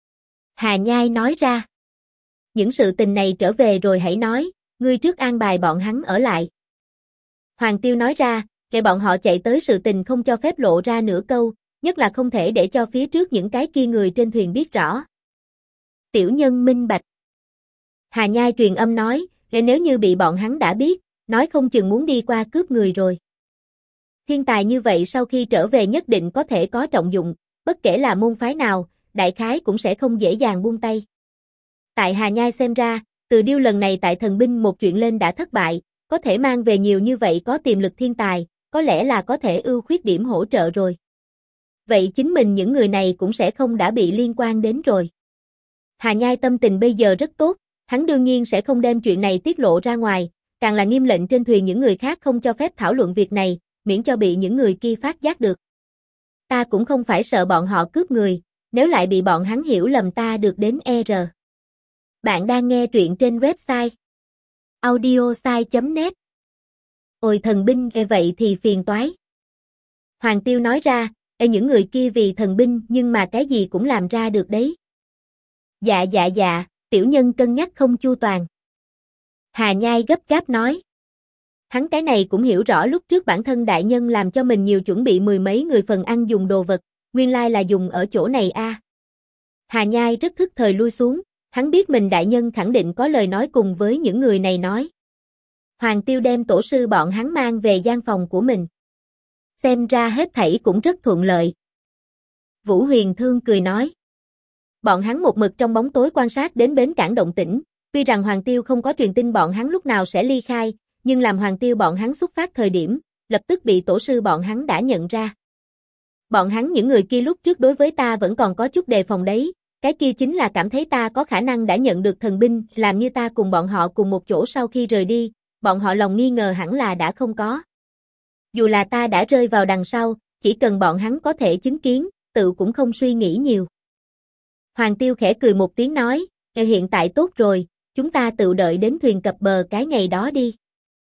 Hà Nhai nói ra. Những sự tình này trở về rồi hãy nói, ngươi trước an bài bọn hắn ở lại. Hoàng Tiêu nói ra, kệ bọn họ chạy tới sự tình không cho phép lộ ra nửa câu, nhất là không thể để cho phía trước những cái kia người trên thuyền biết rõ. Tiểu nhân minh bạch. Hà Nhai truyền âm nói, nếu như bị bọn hắn đã biết, nói không chừng muốn đi qua cướp người rồi. Thiên tài như vậy sau khi trở về nhất định có thể có trọng dụng, bất kể là môn phái nào, đại khái cũng sẽ không dễ dàng buông tay. Tại Hà Nhai xem ra, Từ Điêu lần này tại thần binh một chuyện lên đã thất bại, có thể mang về nhiều như vậy có tiềm lực thiên tài, có lẽ là có thể ưu khuyết điểm hỗ trợ rồi. Vậy chính mình những người này cũng sẽ không đã bị liên quan đến rồi. Hà Nhai tâm tình bây giờ rất tốt, hắn đương nhiên sẽ không đem chuyện này tiết lộ ra ngoài, càng là nghiêm lệnh trên thuyền những người khác không cho phép thảo luận việc này, miễn cho bị những người kia phát giác được. Ta cũng không phải sợ bọn họ cướp người, nếu lại bị bọn hắn hiểu lầm ta được đến R. Bạn đang nghe truyện trên website audiosai.net. Ôi thần binh vậy thì phiền toái. Hoàng Tiêu nói ra, những người kia vì thần binh nhưng mà cái gì cũng làm ra được đấy. Dạ, tiểu nhân cân nhắc không chu toàn. Hà Nhai gấp gáp nói. Hắn cái này cũng hiểu rõ lúc trước bản thân đại nhân làm cho mình nhiều chuẩn bị mười mấy người phần ăn dùng đồ vật, nguyên lai là dùng ở chỗ này a. Hà Nhai rất thức thời lui xuống, hắn biết mình đại nhân khẳng định có lời nói cùng với những người này nói. Hoàng Tiêu đem tổ sư bọn hắn mang về gian phòng của mình. Xem ra hết thảy cũng rất thuận lợi. Vũ Huyền Thương cười nói. Bọn hắn một mực trong bóng tối quan sát đến bến cảng động tĩnh, tuy rằng Hoàng Tiêu không có truyền tin bọn hắn lúc nào sẽ ly khai, nhưng làm Hoàng Tiêu bọn hắn xuất phát thời điểm, lập tức bị tổ sư bọn hắn đã nhận ra. Bọn hắn những người kia lúc trước đối với ta vẫn còn có chút đề phòng đấy, cái kia chính là cảm thấy ta có khả năng đã nhận được thần binh, làm như ta cùng bọn họ cùng một chỗ sau khi rời đi, bọn họ lòng nghi ngờ hẳn là đã không có. Dù là ta đã rơi vào đằng sau, chỉ cần bọn hắn có thể chứng kiến, tự cũng không suy nghĩ nhiều. Hoàng Tiêu khẽ cười một tiếng nói, hiện tại tốt rồi, chúng ta tự đợi đến thuyền cập bờ cái ngày đó đi.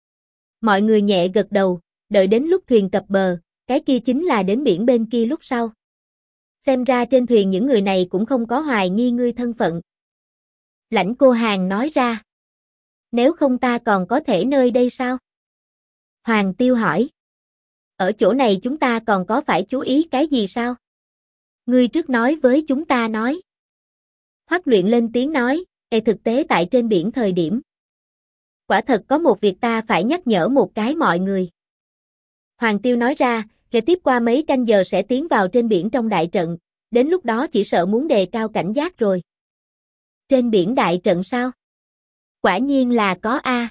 Mọi người nhẹ gật đầu, đợi đến lúc thuyền cập bờ, cái kia chính là đến biển bên kia lúc sau. Xem ra trên thuyền những người này cũng không có hoài nghi ngươi thân phận. Lãnh Cô Hàn nói ra. Nếu không ta còn có thể nơi đây sao? Hoàng Tiêu hỏi. Ở chỗ này chúng ta còn có phải chú ý cái gì sao? Ngươi trước nói với chúng ta nói. Hoắc Luyện lên tiếng nói, thực tế tại trên biển thời điểm. Quả thật có một việc ta phải nhắc nhở một cái mọi người. Hoàng Tiêu nói ra, tiếp qua mấy canh giờ sẽ tiến vào trên biển trong đại trận, đến lúc đó chỉ sợ muốn đề cao cảnh giác rồi. Trên biển đại trận sao? Quả nhiên là có a.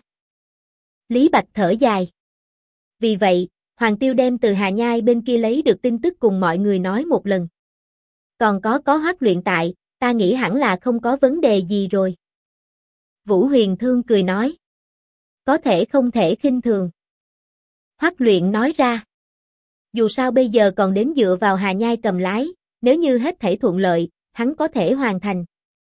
Lý Bạch thở dài. Vì vậy, Hoàng Tiêu đem từ Hà Nhai bên kia lấy được tin tức cùng mọi người nói một lần. Còn có Hoắc Luyện tại, ta nghĩ hẳn là không có vấn đề gì rồi. Vũ Huyền Thương cười nói. Có thể không thể khinh thường. Hoắc Luyện nói ra. Dù sao bây giờ còn đến dựa vào Hà Nhai cầm lái, nếu như hết thảy thuận lợi, hắn có thể hoàn thành.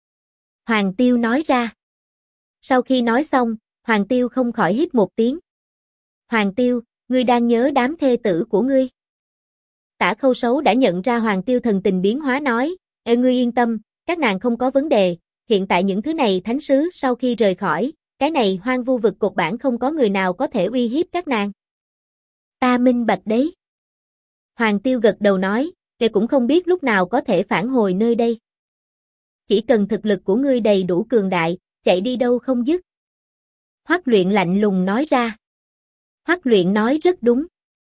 Hoàng Tiêu nói ra. Sau khi nói xong, Hoàng Tiêu không khỏi hít một tiếng. Hoàng Tiêu, ngươi đang nhớ đám thê tử của ngươi. Tả Khâu Sấu đã nhận ra Hoàng Tiêu thần tình biến hóa nói, ê ngươi yên tâm, các nàng không có vấn đề, hiện tại những thứ này thánh sứ sau khi rời khỏi, cái này hoang vu vực cột bản không có người nào có thể uy hiếp các nàng. Ta minh bạch đấy. Hoàng Tiêu gật đầu nói, kẻ cũng không biết lúc nào có thể phản hồi nơi đây. Chỉ cần thực lực của ngươi đầy đủ cường đại, chạy đi đâu không dứt. Hoắc Luyện lạnh lùng nói ra. Hoắc Luyện nói rất đúng.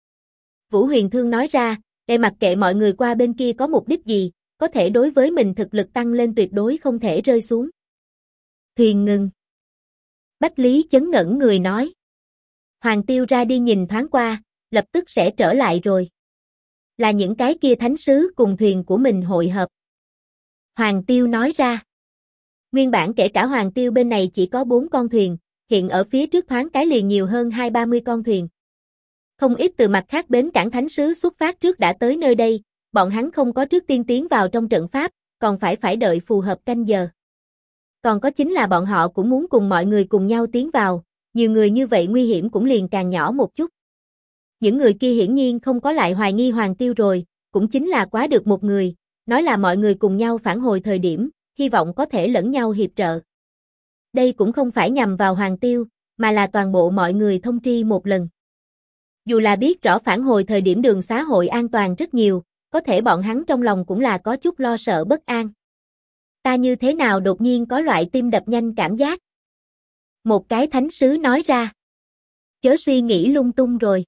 Vũ Huyền Thương nói ra, kẻ mặc kệ mọi người qua bên kia có mục đích gì, có thể đối với mình thực lực tăng lên tuyệt đối không thể rơi xuống. Thuyền ngừng. Bách Lý chấn ngẩn người nói. Hoàng Tiêu ra đi nhìn thoáng qua, lập tức sẽ trở lại rồi. Là những cái kia thánh sứ cùng thuyền của mình hội hợp. Hoàng Tiêu nói ra. Nguyên bản kể cả Hoàng Tiêu bên này chỉ có 4 con thuyền, hiện ở phía trước thoáng cái liền nhiều hơn 20-30 con thuyền. Không ít từ mặt khác bến cảng thánh sứ xuất phát trước đã tới nơi đây, bọn hắn không có trước tiên tiến vào trong trận pháp, còn phải đợi phù hợp canh giờ. Còn có chính là bọn họ cũng muốn cùng mọi người cùng nhau tiến vào, nhiều người như vậy nguy hiểm cũng liền càng nhỏ một chút. Những người kia hiển nhiên không có lại hoài nghi Hoàng Tiêu rồi, cũng chính là quá được một người, nói là mọi người cùng nhau phản hồi thời điểm, hy vọng có thể lẫn nhau hiệp trợ. Đây cũng không phải nhằm vào Hoàng Tiêu, mà là toàn bộ mọi người thông tri một lần. Dù là biết rõ phản hồi thời điểm đường xá hội an toàn rất nhiều, có thể bọn hắn trong lòng cũng là có chút lo sợ bất an. Ta như thế nào đột nhiên có loại tim đập nhanh cảm giác? Một cái thánh sứ nói ra. Chớ suy nghĩ lung tung rồi.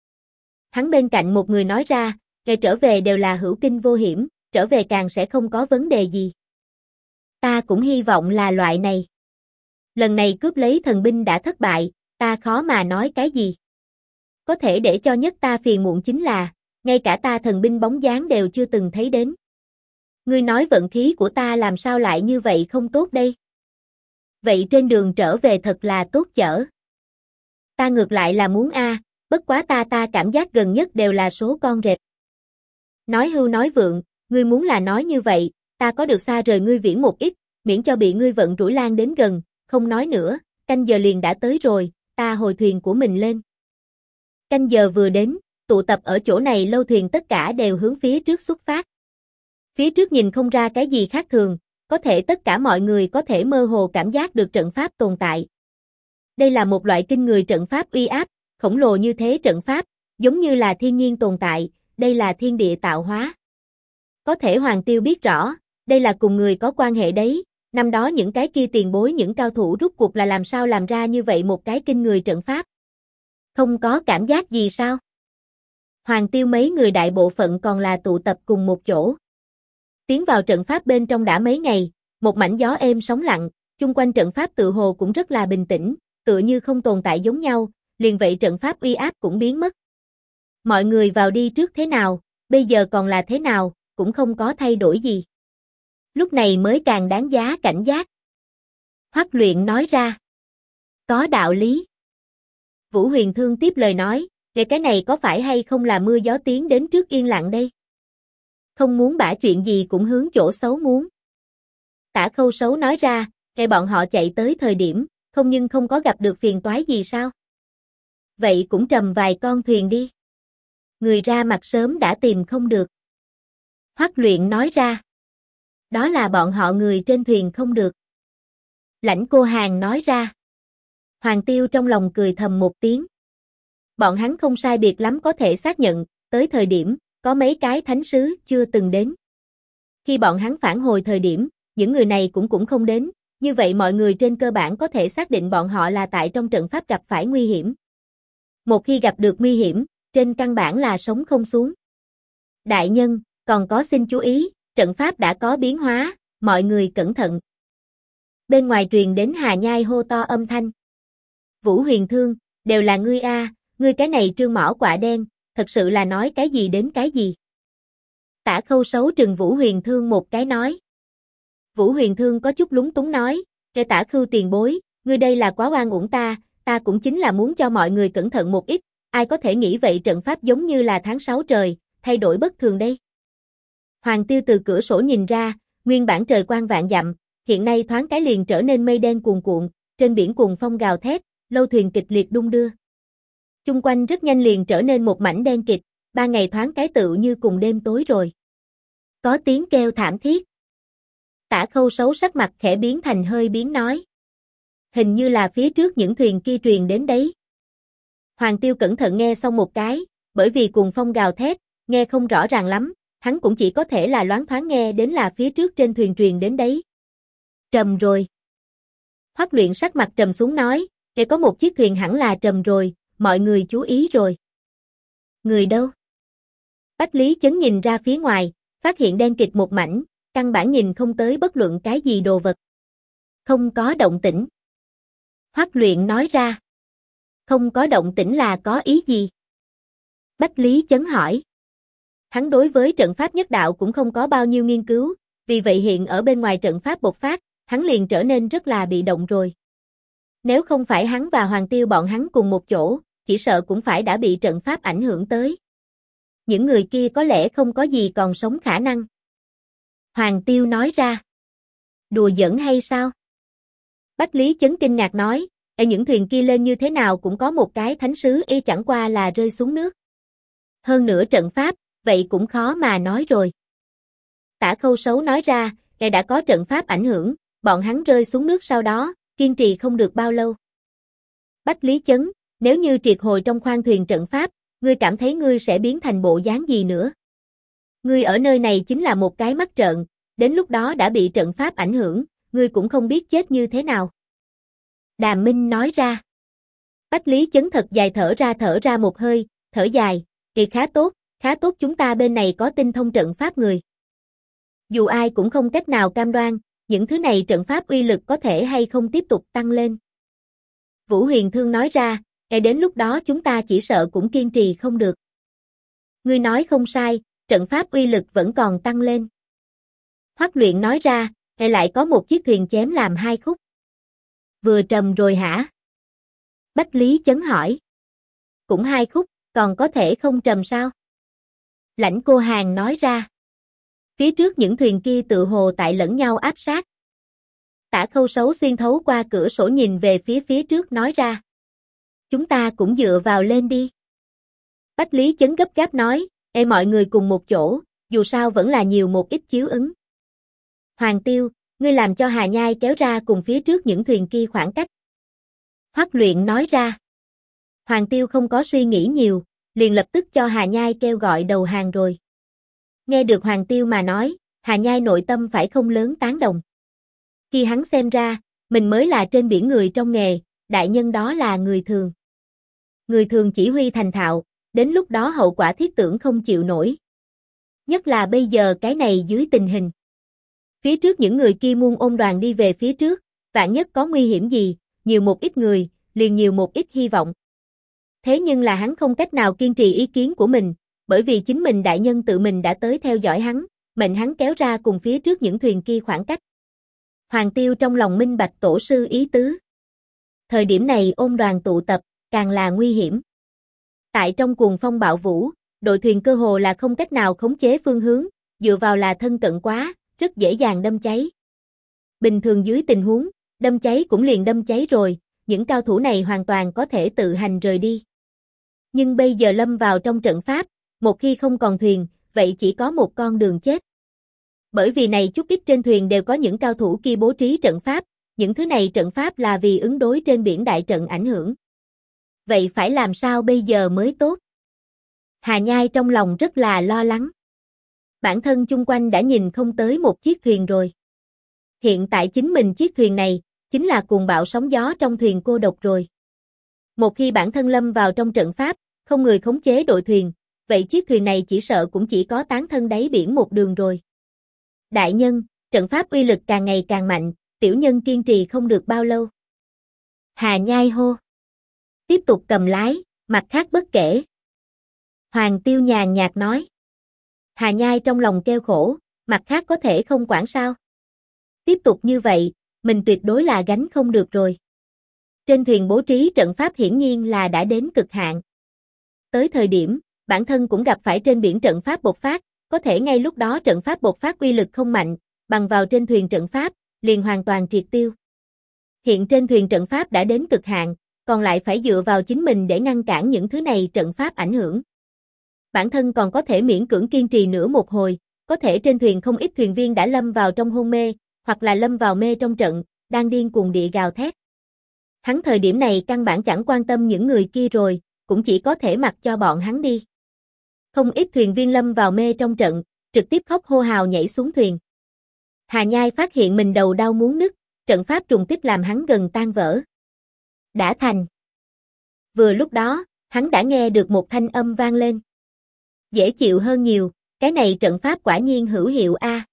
Hắn bên cạnh một người nói ra, kẻ trở về đều là hữu kinh vô hiểm, trở về càng sẽ không có vấn đề gì. Ta cũng hy vọng là loại này. Lần này cướp lấy thần binh đã thất bại, ta khó mà nói cái gì. Có thể để cho nhất ta phiền muộn chính là, ngay cả ta thần binh bóng dáng đều chưa từng thấy đến. Ngươi nói vận khí của ta làm sao lại như vậy không tốt đây? Vậy trên đường trở về thật là tốt chở. Ta ngược lại là muốn bất quá ta cảm giác gần nhất đều là số con rệp. Nói hưu nói vượng, ngươi muốn là nói như vậy, ta có được xa rời ngươi viễn một ít, miễn cho bị ngươi vận rủi lan đến gần, không nói nữa, canh giờ liền đã tới rồi, ta hồi thuyền của mình lên. Canh giờ vừa đến, tụ tập ở chỗ này lâu thuyền tất cả đều hướng phía trước xuất phát. Phía trước nhìn không ra cái gì khác thường, có thể tất cả mọi người có thể mơ hồ cảm giác được trận pháp tồn tại. Đây là một loại kinh người trận pháp uy áp, khổng lồ như thế trận pháp, giống như là thiên nhiên tồn tại, đây là thiên địa tạo hóa. Có thể Hoàng Tiêu biết rõ, đây là cùng người có quan hệ đấy, năm đó những cái kia tiền bối những cao thủ rút cuộc là làm sao làm ra như vậy một cái kinh người trận pháp. Không có cảm giác gì sao? Hoàng Tiêu mấy người đại bộ phận còn là tụ tập cùng một chỗ. Tiến vào trận pháp bên trong đã mấy ngày, một mảnh gió êm sóng lặng, chung quanh trận pháp tự hồ cũng rất là bình tĩnh, tựa như không tồn tại giống nhau, liền vậy trận pháp uy áp cũng biến mất. Mọi người vào đi trước thế nào, bây giờ còn là thế nào, cũng không có thay đổi gì. Lúc này mới càng đáng giá cảnh giác. Hoắc Luyện nói ra. Có đạo lý. Vũ Huyền Thương tiếp lời nói, cái này có phải hay không là mưa gió tiến đến trước yên lặng đây? Không muốn bả chuyện gì cũng hướng chỗ xấu muốn. Tả Khâu Sấu nói ra, bọn họ chạy tới thời điểm, không có gặp được phiền toái gì sao? Vậy cũng trầm vài con thuyền đi. Người ra mặt sớm đã tìm không được. Hoắc Luyện nói ra. Đó là bọn họ người trên thuyền không được. Lãnh Cô Hàn nói ra. Hoàng Tiêu trong lòng cười thầm một tiếng. Bọn hắn không sai biệt lắm có thể xác nhận, tới thời điểm, có mấy cái thánh sứ chưa từng đến. Khi bọn hắn phản hồi thời điểm, những người này cũng không đến, như vậy mọi người trên cơ bản có thể xác định bọn họ là tại trong trận pháp gặp phải nguy hiểm. Một khi gặp được nguy hiểm, trên căn bản là sống không xuống. Đại nhân, còn có xin chú ý, trận pháp đã có biến hóa, mọi người cẩn thận. Bên ngoài truyền đến Hà Nhai hô to âm thanh. Vũ Huyền Thương, đều là ngươi ngươi cái này trương mỏ quạ đen, thật sự là nói cái gì đến cái gì. Tả Khâu Sấu trừng Vũ Huyền Thương một cái nói. Vũ Huyền Thương có chút lúng túng nói, Tả Khưu tiền bối, ngươi đây là quá oan uổng ta cũng chính là muốn cho mọi người cẩn thận một ít, ai có thể nghĩ vậy trận pháp giống như là tháng 6 trời, thay đổi bất thường đây. Hoàng Tiêu từ cửa sổ nhìn ra, nguyên bản trời quang vạn dặm, hiện nay thoáng cái liền trở nên mây đen cuồn cuộn, trên biển cuồng phong gào thét, lâu thuyền kịch liệt đung đưa. Chung quanh rất nhanh liền trở nên một mảnh đen kịt, ban ngày thoáng cái tựu như cùng đêm tối rồi. Có tiếng kêu thảm thiết. Tả Khâu Sấu sắc mặt khẽ biến thành hơi biến nói. Hình như là phía trước những thuyền kia truyền đến đấy. Hoàng Tiêu cẩn thận nghe xong một cái, bởi vì cuồng phong gào thét, nghe không rõ ràng lắm, hắn cũng chỉ có thể là loáng thoáng nghe đến là phía trước trên thuyền truyền đến đấy. Trầm rồi. Hoắc Luyện sắc mặt trầm xuống nói, để có một chiếc thuyền hẳn là trầm rồi, mọi người chú ý rồi. Người đâu? Bách Lý Chấn nhìn ra phía ngoài, phát hiện đen kịt một mảnh, căn bản nhìn không tới bất luận cái gì đồ vật. Không có động tĩnh. Hoắc Luyện nói ra. Không có động tĩnh là có ý gì? Bách Lý Chấn hỏi. Hắn đối với trận pháp nhất đạo cũng không có bao nhiêu nghiên cứu, vì vậy hiện ở bên ngoài trận pháp bộc phát, hắn liền trở nên rất là bị động rồi. Nếu không phải hắn và Hoàng Tiêu bọn hắn cùng một chỗ, chỉ sợ cũng phải đã bị trận pháp ảnh hưởng tới. Những người kia có lẽ không có gì còn sống khả năng. Hoàng Tiêu nói ra. Đùa giỡn hay sao? Bách Lý Chấn kinh ngạc nói, những thuyền kia lên như thế nào cũng có một cái thánh sứ chẳng qua là rơi xuống nước. Hơn nữa trận pháp, vậy cũng khó mà nói rồi. Tả Khâu Sấu nói ra, đã có trận pháp ảnh hưởng, bọn hắn rơi xuống nước sau đó, kiên trì không được bao lâu. Bách Lý Chấn, nếu như triệt hồi trong khoang thuyền trận pháp, ngươi cảm thấy ngươi sẽ biến thành bộ dáng gì nữa? Ngươi ở nơi này chính là một cái mắt trợn, đến lúc đó đã bị trận pháp ảnh hưởng, ngươi cũng không biết chết như thế nào. Đàm Minh nói ra. Bách Lý Chấn thật dài thở ra một hơi, thở dài, khá tốt chúng ta bên này có tinh thông trận pháp người. Dù ai cũng không cách nào cam đoan, những thứ này trận pháp uy lực có thể hay không tiếp tục tăng lên. Vũ Huyền Thương nói ra, đến lúc đó chúng ta chỉ sợ cũng kiên trì không được. Ngươi nói không sai, trận pháp uy lực vẫn còn tăng lên. Hoắc Luyện nói ra, lại có một chiếc thuyền chém làm hai khúc. Vừa trầm rồi hả? Bách Lý Chấn hỏi. Cũng hai khúc, còn có thể không trầm sao? Lãnh Cô Hàn nói ra. Phía trước những thuyền kia tự hồ tại lẫn nhau áp sát. Tả Khâu Sấu xuyên thấu qua cửa sổ nhìn về phía trước nói ra. Chúng ta cũng dựa vào lên đi. Bách Lý Chấn gấp gáp nói, mọi người cùng một chỗ, dù sao vẫn là nhiều một ít chiếu ứng. Hoàng Tiêu, ngươi làm cho Hà Nhai kéo ra cùng phía trước những thuyền kia khoảng cách. Hoắc Luyện nói ra. Hoàng Tiêu không có suy nghĩ nhiều, liền lập tức cho Hà Nhai kêu gọi đầu hàng rồi. Nghe được Hoàng Tiêu mà nói, Hà Nhai nội tâm phải không lớn tán đồng. Khi hắn xem ra, mình mới là trên biển người trong nghề, đại nhân đó là người thường. Người thường chỉ huy thành thạo, đến lúc đó hậu quả thiết tưởng không chịu nổi. Nhất là bây giờ cái này dưới tình hình. Phía trước những người kia muôn ôm đoàn đi về phía trước, vạn nhất có nguy hiểm gì, nhiều một ít người, liền nhiều một ít hy vọng. Thế nhưng là hắn không cách nào kiên trì ý kiến của mình, bởi vì chính mình đại nhân tự mình đã tới theo dõi hắn, mệnh hắn kéo ra cùng phía trước những thuyền kia khoảng cách. Hoàng Tiêu trong lòng minh bạch tổ sư ý tứ. Thời điểm này ôm đoàn tụ tập, càng là nguy hiểm. Tại trong cuồng phong bạo vũ, đội thuyền cơ hồ là không cách nào khống chế phương hướng, dựa vào là thân cận quá, rất dễ dàng đâm cháy. Bình thường dưới tình huống, đâm cháy cũng liền đâm cháy rồi, những cao thủ này hoàn toàn có thể tự hành rời đi. Nhưng bây giờ lâm vào trong trận pháp, một khi không còn thuyền, vậy chỉ có một con đường chết. Bởi vì này chút ít trên thuyền đều có những cao thủ kia bố trí trận pháp, những thứ này trận pháp là vì ứng đối trên biển đại trận ảnh hưởng. Vậy phải làm sao bây giờ mới tốt? Hà Nhai trong lòng rất là lo lắng. Bản thân chung quanh đã nhìn không tới một chiếc thuyền rồi. Hiện tại chính mình chiếc thuyền này, chính là cuồng bạo sóng gió trong thuyền cô độc rồi. Một khi bản thân lâm vào trong trận pháp, không người khống chế đội thuyền, vậy chiếc thuyền này chỉ sợ cũng chỉ có tán thân đáy biển một đường rồi. Đại nhân, trận pháp uy lực càng ngày càng mạnh, tiểu nhân kiên trì không được bao lâu. Hà Nhai hô. Tiếp tục cầm lái, mặt khác bất kể. Hoàng Tiêu nhàn nhạt nói. Hà Nhai trong lòng kêu khổ, mặt khác có thể không quản sao. Tiếp tục như vậy, mình tuyệt đối là gánh không được rồi. Trên thuyền bố trí trận pháp hiển nhiên là đã đến cực hạn. Tới thời điểm, bản thân cũng gặp phải trên biển trận pháp bộc phát, có thể ngay lúc đó trận pháp bộc phát uy lực không mạnh, bằng vào trên thuyền trận pháp, liền hoàn toàn triệt tiêu. Hiện trên thuyền trận pháp đã đến cực hạn, còn lại phải dựa vào chính mình để ngăn cản những thứ này trận pháp ảnh hưởng. bản thân còn có thể miễn cưỡng kiên trì nửa một hồi, có thể trên thuyền không ít thuyền viên đã lâm vào trong hôn mê, hoặc là lâm vào mê trong trận, đang điên cuồng địa gào thét. Hắn thời điểm này căn bản chẳng quan tâm những người kia rồi, cũng chỉ có thể mặc cho bọn hắn đi. Không ít thuyền viên lâm vào mê trong trận, trực tiếp khóc hô hào nhảy xuống thuyền. Hà Nhai phát hiện mình đầu đau muốn nứt, trận pháp trùng kích làm hắn gần tan vỡ. Đã thành. Vừa lúc đó, hắn đã nghe được một thanh âm vang lên. Dễ chịu hơn nhiều, cái này trận pháp quả nhiên hữu hiệu a.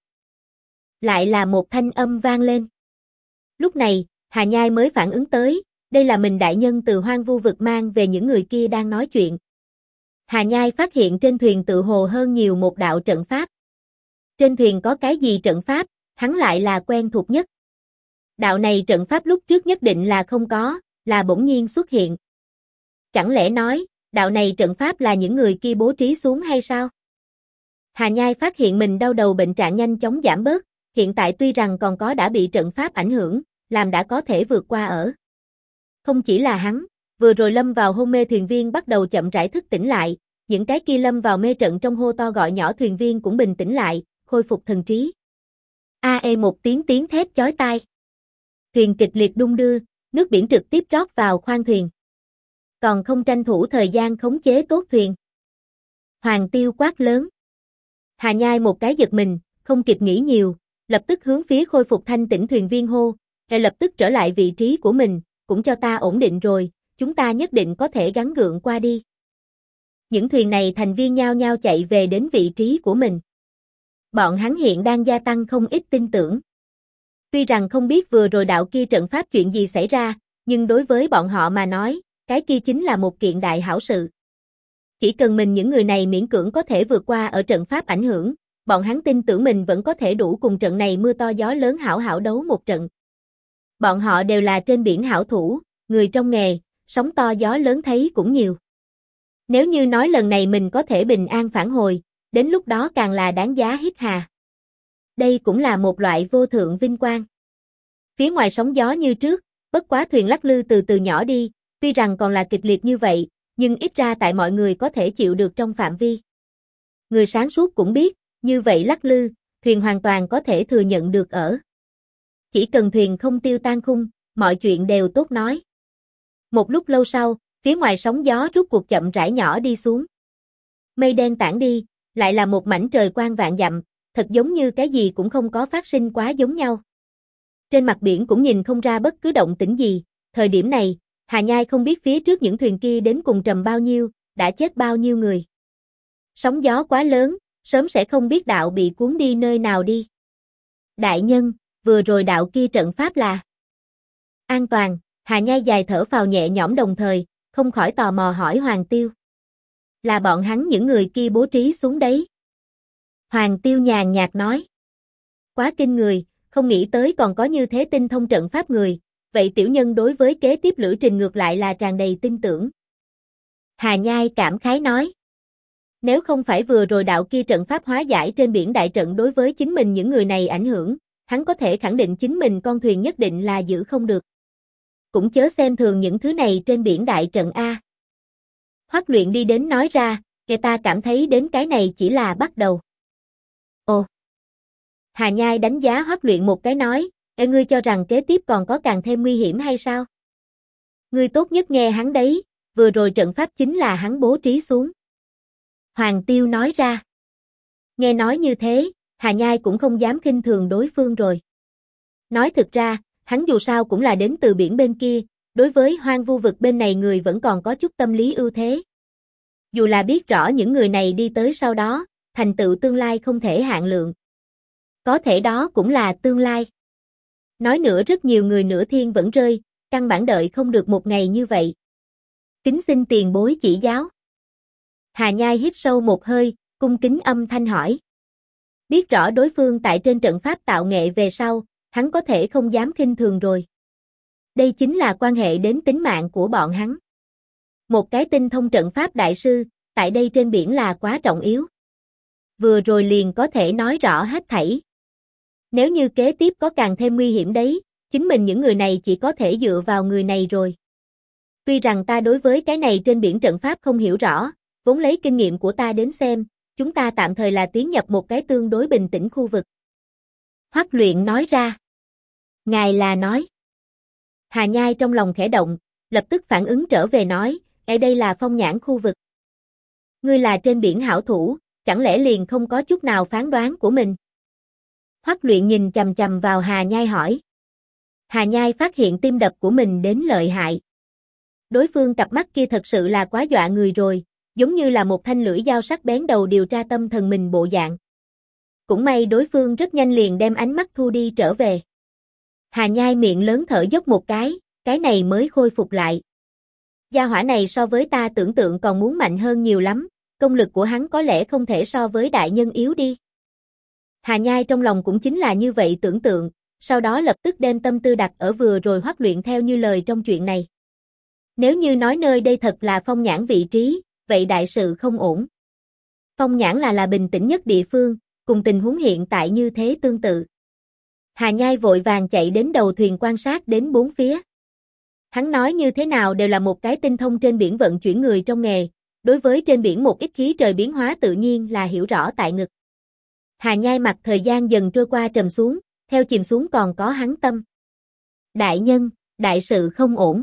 Lại là một thanh âm vang lên. Lúc này, Hà Nhai mới phản ứng tới, đây là mình đại nhân từ Hoang Vu vực mang về những người kia đang nói chuyện. Hà Nhai phát hiện trên thuyền tự hồ hơn nhiều một đạo trận pháp. Trên thuyền có cái gì trận pháp, hắn lại là quen thuộc nhất. Đạo này trận pháp lúc trước nhất định là không có, là bỗng nhiên xuất hiện. Chẳng lẽ nói, đạo này trận pháp là những người kia bố trí xuống hay sao? Hà Nhai phát hiện mình đau đầu bệnh trạng nhanh chóng giảm bớt, hiện tại tuy rằng còn có đã bị trận pháp ảnh hưởng, làm đã có thể vượt qua ở. Không chỉ là hắn, vừa rồi lâm vào hôn mê thuyền viên bắt đầu chậm rãi thức tỉnh lại, những cái kia lâm vào mê trận trong hô to gọi nhỏ thuyền viên cũng bình tĩnh lại, khôi phục thần trí. Một tiếng thét chói tai. Thuyền kịch liệt đung đưa, nước biển trực tiếp rót vào khoang thuyền. Còn không tranh thủ thời gian khống chế tốt thuyền. Hoàng Tiêu quát lớn. Hà Nhai một cái giật mình, không kịp nghĩ nhiều, lập tức hướng phía khôi phục thanh tỉnh thuyền viên hô, lập tức trở lại vị trí của mình, cũng cho ta ổn định rồi, chúng ta nhất định có thể gắng gượng qua đi. Những thuyền này thành viên nhao nhao chạy về đến vị trí của mình. Bọn hắn hiện đang gia tăng không ít tin tưởng. Tuy rằng không biết vừa rồi đạo kia trận pháp chuyện gì xảy ra, nhưng đối với bọn họ mà nói, cái kia chính là một kiện đại hảo sự. Chỉ cần mình những người này miễn cưỡng có thể vượt qua ở trận pháp ảnh hưởng, bọn hắn tin tưởng mình vẫn có thể đủ cùng trận này mưa to gió lớn hảo hảo đấu một trận. Bọn họ đều là trên biển hảo thủ, người trong nghề, sóng to gió lớn thấy cũng nhiều. Nếu như nói lần này mình có thể bình an phản hồi, đến lúc đó càng là đáng giá hít hà. Đây cũng là một loại vô thượng vinh quang. Phía ngoài sóng gió như trước, bất quá thuyền lắc lư từ từ nhỏ đi, tuy rằng còn là kịch liệt như vậy, nhưng ít ra tại mọi người có thể chịu được trong phạm vi. Người sáng suốt cũng biết, như vậy lắc lư, thuyền hoàn toàn có thể thừa nhận được ở. Chỉ cần thuyền không tiêu tan khung, mọi chuyện đều tốt nói. Một lúc lâu sau, phía ngoài sóng gió rút cuộc chậm rãi nhỏ đi xuống. Mây đen tản đi, lại là một mảnh trời quang vạn dặm, thật giống như cái gì cũng không có phát sinh quá giống nhau. Trên mặt biển cũng nhìn không ra bất cứ động tĩnh gì, thời điểm này, Hà Nhai không biết phía trước những thuyền kia đến cùng trầm bao nhiêu, đã chết bao nhiêu người. Sóng gió quá lớn, sớm sẽ không biết đạo bị cuốn đi nơi nào đi. Đại nhân, vừa rồi đạo kia trận pháp là an toàn, Hà Nhai dài thở phào nhẹ nhõm đồng thời, không khỏi tò mò hỏi Hoàng Tiêu. Là bọn hắn những người kia bố trí xuống đấy. Hoàng Tiêu nhàn nhạt nói. Quá kinh người, không nghĩ tới còn có như thế tinh thông trận pháp người, vậy tiểu nhân đối với kế tiếp lữ trình ngược lại là tràn đầy tin tưởng. Hà Nhai cảm khái nói. Nếu không phải vừa rồi đạo kia trận pháp hóa giải trên biển đại trận đối với chính mình những người này ảnh hưởng, hắn có thể khẳng định chính mình con thuyền nhất định là giữ không được. Cũng chớ xem thường những thứ này trên biển đại trận A. Hoắc Luyện đi đến nói ra, người ta cảm thấy đến cái này chỉ là bắt đầu. Ồ! Hà Nhai đánh giá Hoắc Luyện một cái nói, ngươi cho rằng kế tiếp còn có càng thêm nguy hiểm hay sao? Ngươi tốt nhất nghe hắn đấy, vừa rồi trận pháp chính là hắn bố trí xuống. Hoàng Tiêu nói ra. Nghe nói như thế, Hà Nhai cũng không dám khinh thường đối phương rồi. Nói thực ra, hắn dù sao cũng là đến từ biển bên kia, đối với Hoang Vu vực bên này người vẫn còn có chút tâm lý ưu thế. Dù là biết rõ những người này đi tới sau đó, thành tựu tương lai không thể hạn lượng. Có thể đó cũng là tương lai. Nói nữa rất nhiều người nửa thiên vẫn rơi, căn bản đợi không được một ngày như vậy. Kính xin tiền bối chỉ giáo. Hà Nhai hít sâu một hơi, cung kính âm thanh hỏi. Biết rõ đối phương tại trên trận pháp tạo nghệ về sau, hắn có thể không dám khinh thường rồi. Đây chính là quan hệ đến tính mạng của bọn hắn. Một cái tinh thông trận pháp đại sư, tại đây trên biển là quá trọng yếu. Vừa rồi liền có thể nói rõ hết thảy. Nếu như kế tiếp có càng thêm nguy hiểm đấy, chính mình những người này chỉ có thể dựa vào người này rồi. Tuy rằng ta đối với cái này trên biển trận pháp không hiểu rõ, vốn lấy kinh nghiệm của ta đến xem, chúng ta tạm thời là tiến nhập một cái tương đối bình tĩnh khu vực. Hoắc Luyện nói ra. Ngài là nói. Hà Nhai trong lòng khẽ động, lập tức phản ứng trở về nói, ở đây là phong nhãn khu vực. Ngươi là trên biển hảo thủ, chẳng lẽ liền không có chút nào phán đoán của mình? Hoắc Luyện nhìn chằm chằm vào Hà Nhai hỏi. Hà Nhai phát hiện tim đập của mình đến lợi hại. Đối phương cặp mắt kia thật sự là quá dọa người rồi, giống như là một thanh lưỡi dao sắc bén đầu điều tra tâm thần mình bộ dạng. Cũng may đối phương rất nhanh liền đem ánh mắt thu đi trở về. Hà Nhai miệng lớn thở dốc một cái này mới khôi phục lại. Gia hỏa này so với ta tưởng tượng còn muốn mạnh hơn nhiều lắm, công lực của hắn có lẽ không thể so với đại nhân yếu đi. Hà Nhai trong lòng cũng chính là như vậy tưởng tượng, sau đó lập tức đem tâm tư đặt ở vừa rồi Hoắc Luyện theo như lời trong chuyện này. Nếu như nói nơi đây thật là phong nhãn vị trí, vậy đại sự không ổn. Phong nhãn là bình tĩnh nhất địa phương, cùng tình huống hiện tại như thế tương tự. Hà Nhai vội vàng chạy đến đầu thuyền quan sát đến bốn phía. Hắn nói như thế nào đều là một cái tinh thông trên biển vận chuyển người trong nghề, đối với trên biển một ít khí trời biến hóa tự nhiên là hiểu rõ tại ngực. Hà Nhai mặt thời gian dần trôi qua trầm xuống, theo chìm xuống còn có hắn tâm. Đại nhân, đại sự không ổn.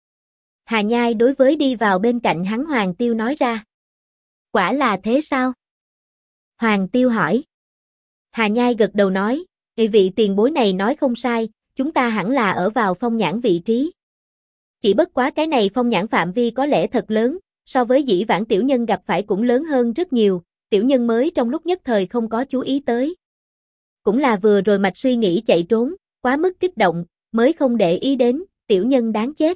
Hà Nhai đối với đi vào bên cạnh hắn Hoàng Tiêu nói ra. Quả là thế sao? Hoàng Tiêu hỏi. Hà Nhai gật đầu nói, vị tiền bối này nói không sai, chúng ta hẳn là ở vào phong nhãn vị trí. Chỉ bất quá cái này phong nhãn phạm vi có lẽ thật lớn, so với dĩ vãng tiểu nhân gặp phải cũng lớn hơn rất nhiều, tiểu nhân mới trong lúc nhất thời không có chú ý tới. Cũng là vừa rồi mạch suy nghĩ chạy trốn, quá mức kích động, mới không để ý đến, tiểu nhân đáng chết.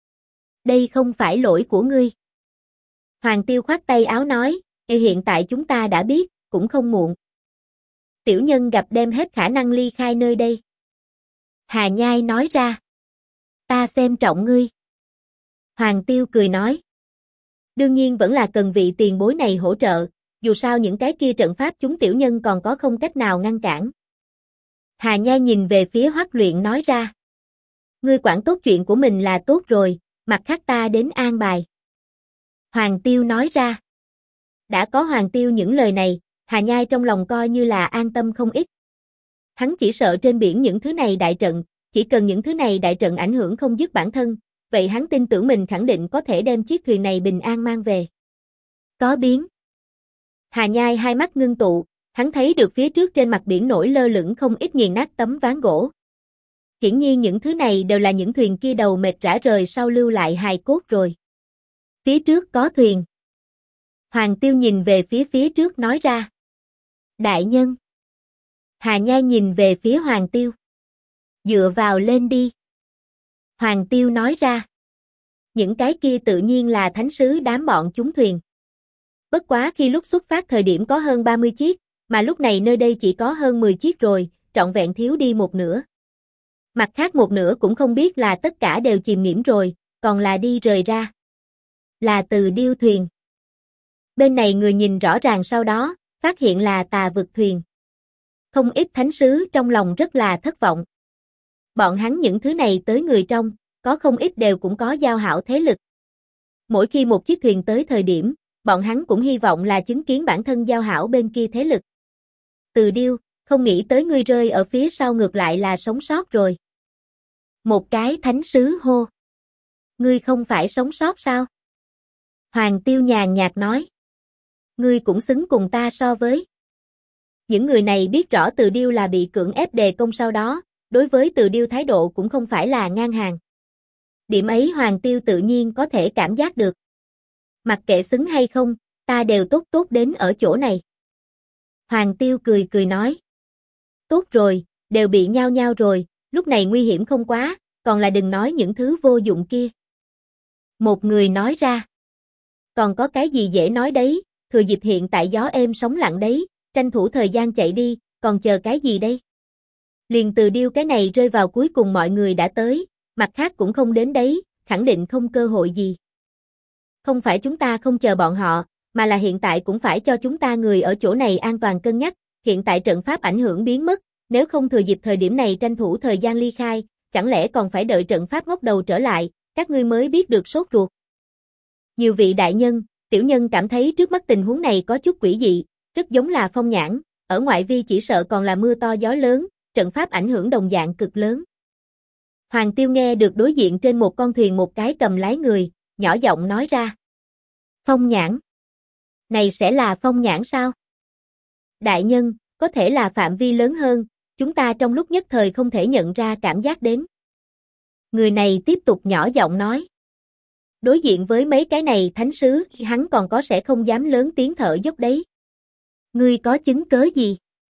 Đây không phải lỗi của ngươi. Hoàng Tiêu khoát tay áo nói, hiện tại chúng ta đã biết, cũng không muộn. Tiểu nhân gặp đem hết khả năng ly khai nơi đây. Hà Nhai nói ra. Ta xem trọng ngươi. Hoàng Tiêu cười nói. Đương nhiên vẫn là cần vị tiền bối này hỗ trợ, dù sao những cái kia trận pháp chúng tiểu nhân còn có không cách nào ngăn cản. Hà Nhai nhìn về phía Hoắc Luyện nói ra. Ngươi quản tốt chuyện của mình là tốt rồi, mặt khác ta đến an bài. Hoàng Tiêu nói ra. Đã có Hoàng Tiêu những lời này, Hà Nhai trong lòng coi như là an tâm không ít. Hắn chỉ sợ trên biển những thứ này đại trận, chỉ cần những thứ này đại trận ảnh hưởng không dứt bản thân, vậy hắn tin tưởng mình khẳng định có thể đem chiếc thuyền này bình an mang về. Có biến. Hà Nhai hai mắt ngưng tụ, hắn thấy được phía trước trên mặt biển nổi lơ lửng không ít nghiền nát tấm ván gỗ. Hiển nhiên những thứ này đều là những thuyền kia đầu mệt rã rời sau lưu lại hài cốt rồi. Phía trước có thuyền. Hoàng Tiêu nhìn về phía trước nói ra. Đại nhân. Hà Nhai nhìn về phía Hoàng Tiêu. Dựa vào lên đi. Hoàng Tiêu nói ra. Những cái kia tự nhiên là thánh sứ đám bọn chúng thuyền. Bất quá khi lúc xuất phát thời điểm có hơn 30 chiếc, mà lúc này nơi đây chỉ có hơn 10 chiếc rồi, trọn vẹn thiếu đi một nửa. Mặt khác một nửa cũng không biết là tất cả đều chìm nghỉm rồi, còn là đi rời ra. Là từ điêu thuyền. Bên này người nhìn rõ ràng sau đó, phát hiện là tà vực thuyền. Không ít thánh sứ trong lòng rất là thất vọng. Bọn hắn những thứ này tới người trong, có không ít đều cũng có giao hảo thế lực. Mỗi khi một chiếc thuyền tới thời điểm, bọn hắn cũng hy vọng là chứng kiến bản thân giao hảo bên kia thế lực. Từ điêu, không nghĩ tới ngươi rơi ở phía sau ngược lại là sống sót rồi. Một cái thánh sứ hô. Ngươi không phải sống sót sao? Hoàng Tiêu nhàn nhạt nói. Ngươi cũng xứng cùng ta so với. Những người này biết rõ Từ Điêu là bị cưỡng ép đề công sau đó, đối với Từ Điêu thái độ cũng không phải là ngang hàng. Điểm ấy Hoàng Tiêu tự nhiên có thể cảm giác được. Mặc kệ xứng hay không, ta đều tốt tốt đến ở chỗ này. Hoàng Tiêu cười nói. Tốt rồi, đều bị nhao nhao rồi, lúc này nguy hiểm không quá, còn là đừng nói những thứ vô dụng kia. Một người nói ra. Còn có cái gì dễ nói đấy, thừa dịp hiện tại gió êm sóng lặng đấy, tranh thủ thời gian chạy đi, còn chờ cái gì đây? Liền Từ Điêu cái này rơi vào cuối cùng mọi người đã tới, mặt khác cũng không đến đấy, khẳng định không cơ hội gì. Không phải chúng ta không chờ bọn họ, mà là hiện tại cũng phải cho chúng ta người ở chỗ này an toàn cân nhắc, hiện tại trận pháp ảnh hưởng biến mất, nếu không thừa dịp thời điểm này tranh thủ thời gian ly khai, chẳng lẽ còn phải đợi trận pháp ngóc đầu trở lại, các ngươi mới biết được sốt ruột. Nhiều vị đại nhân, Tiểu nhân cảm thấy trước mắt tình huống này có chút quỷ dị, rất giống là phong nhãn, ở ngoại vi chỉ sợ còn là mưa to gió lớn, trận pháp ảnh hưởng đồng dạng cực lớn. Hoàng Tiêu nghe được đối diện trên một con thuyền một cái cầm lái người, nhỏ giọng nói ra. Phong nhãn. Này sẽ là phong nhãn sao? Đại nhân, có thể là phạm vi lớn hơn, chúng ta trong lúc nhất thời không thể nhận ra cảm giác đến. Người này tiếp tục nhỏ giọng nói. Đối diện với mấy cái này thánh sứ, hắn còn có sẽ không dám lớn tiếng thở dốc đấy. Ngươi có chứng cớ gì?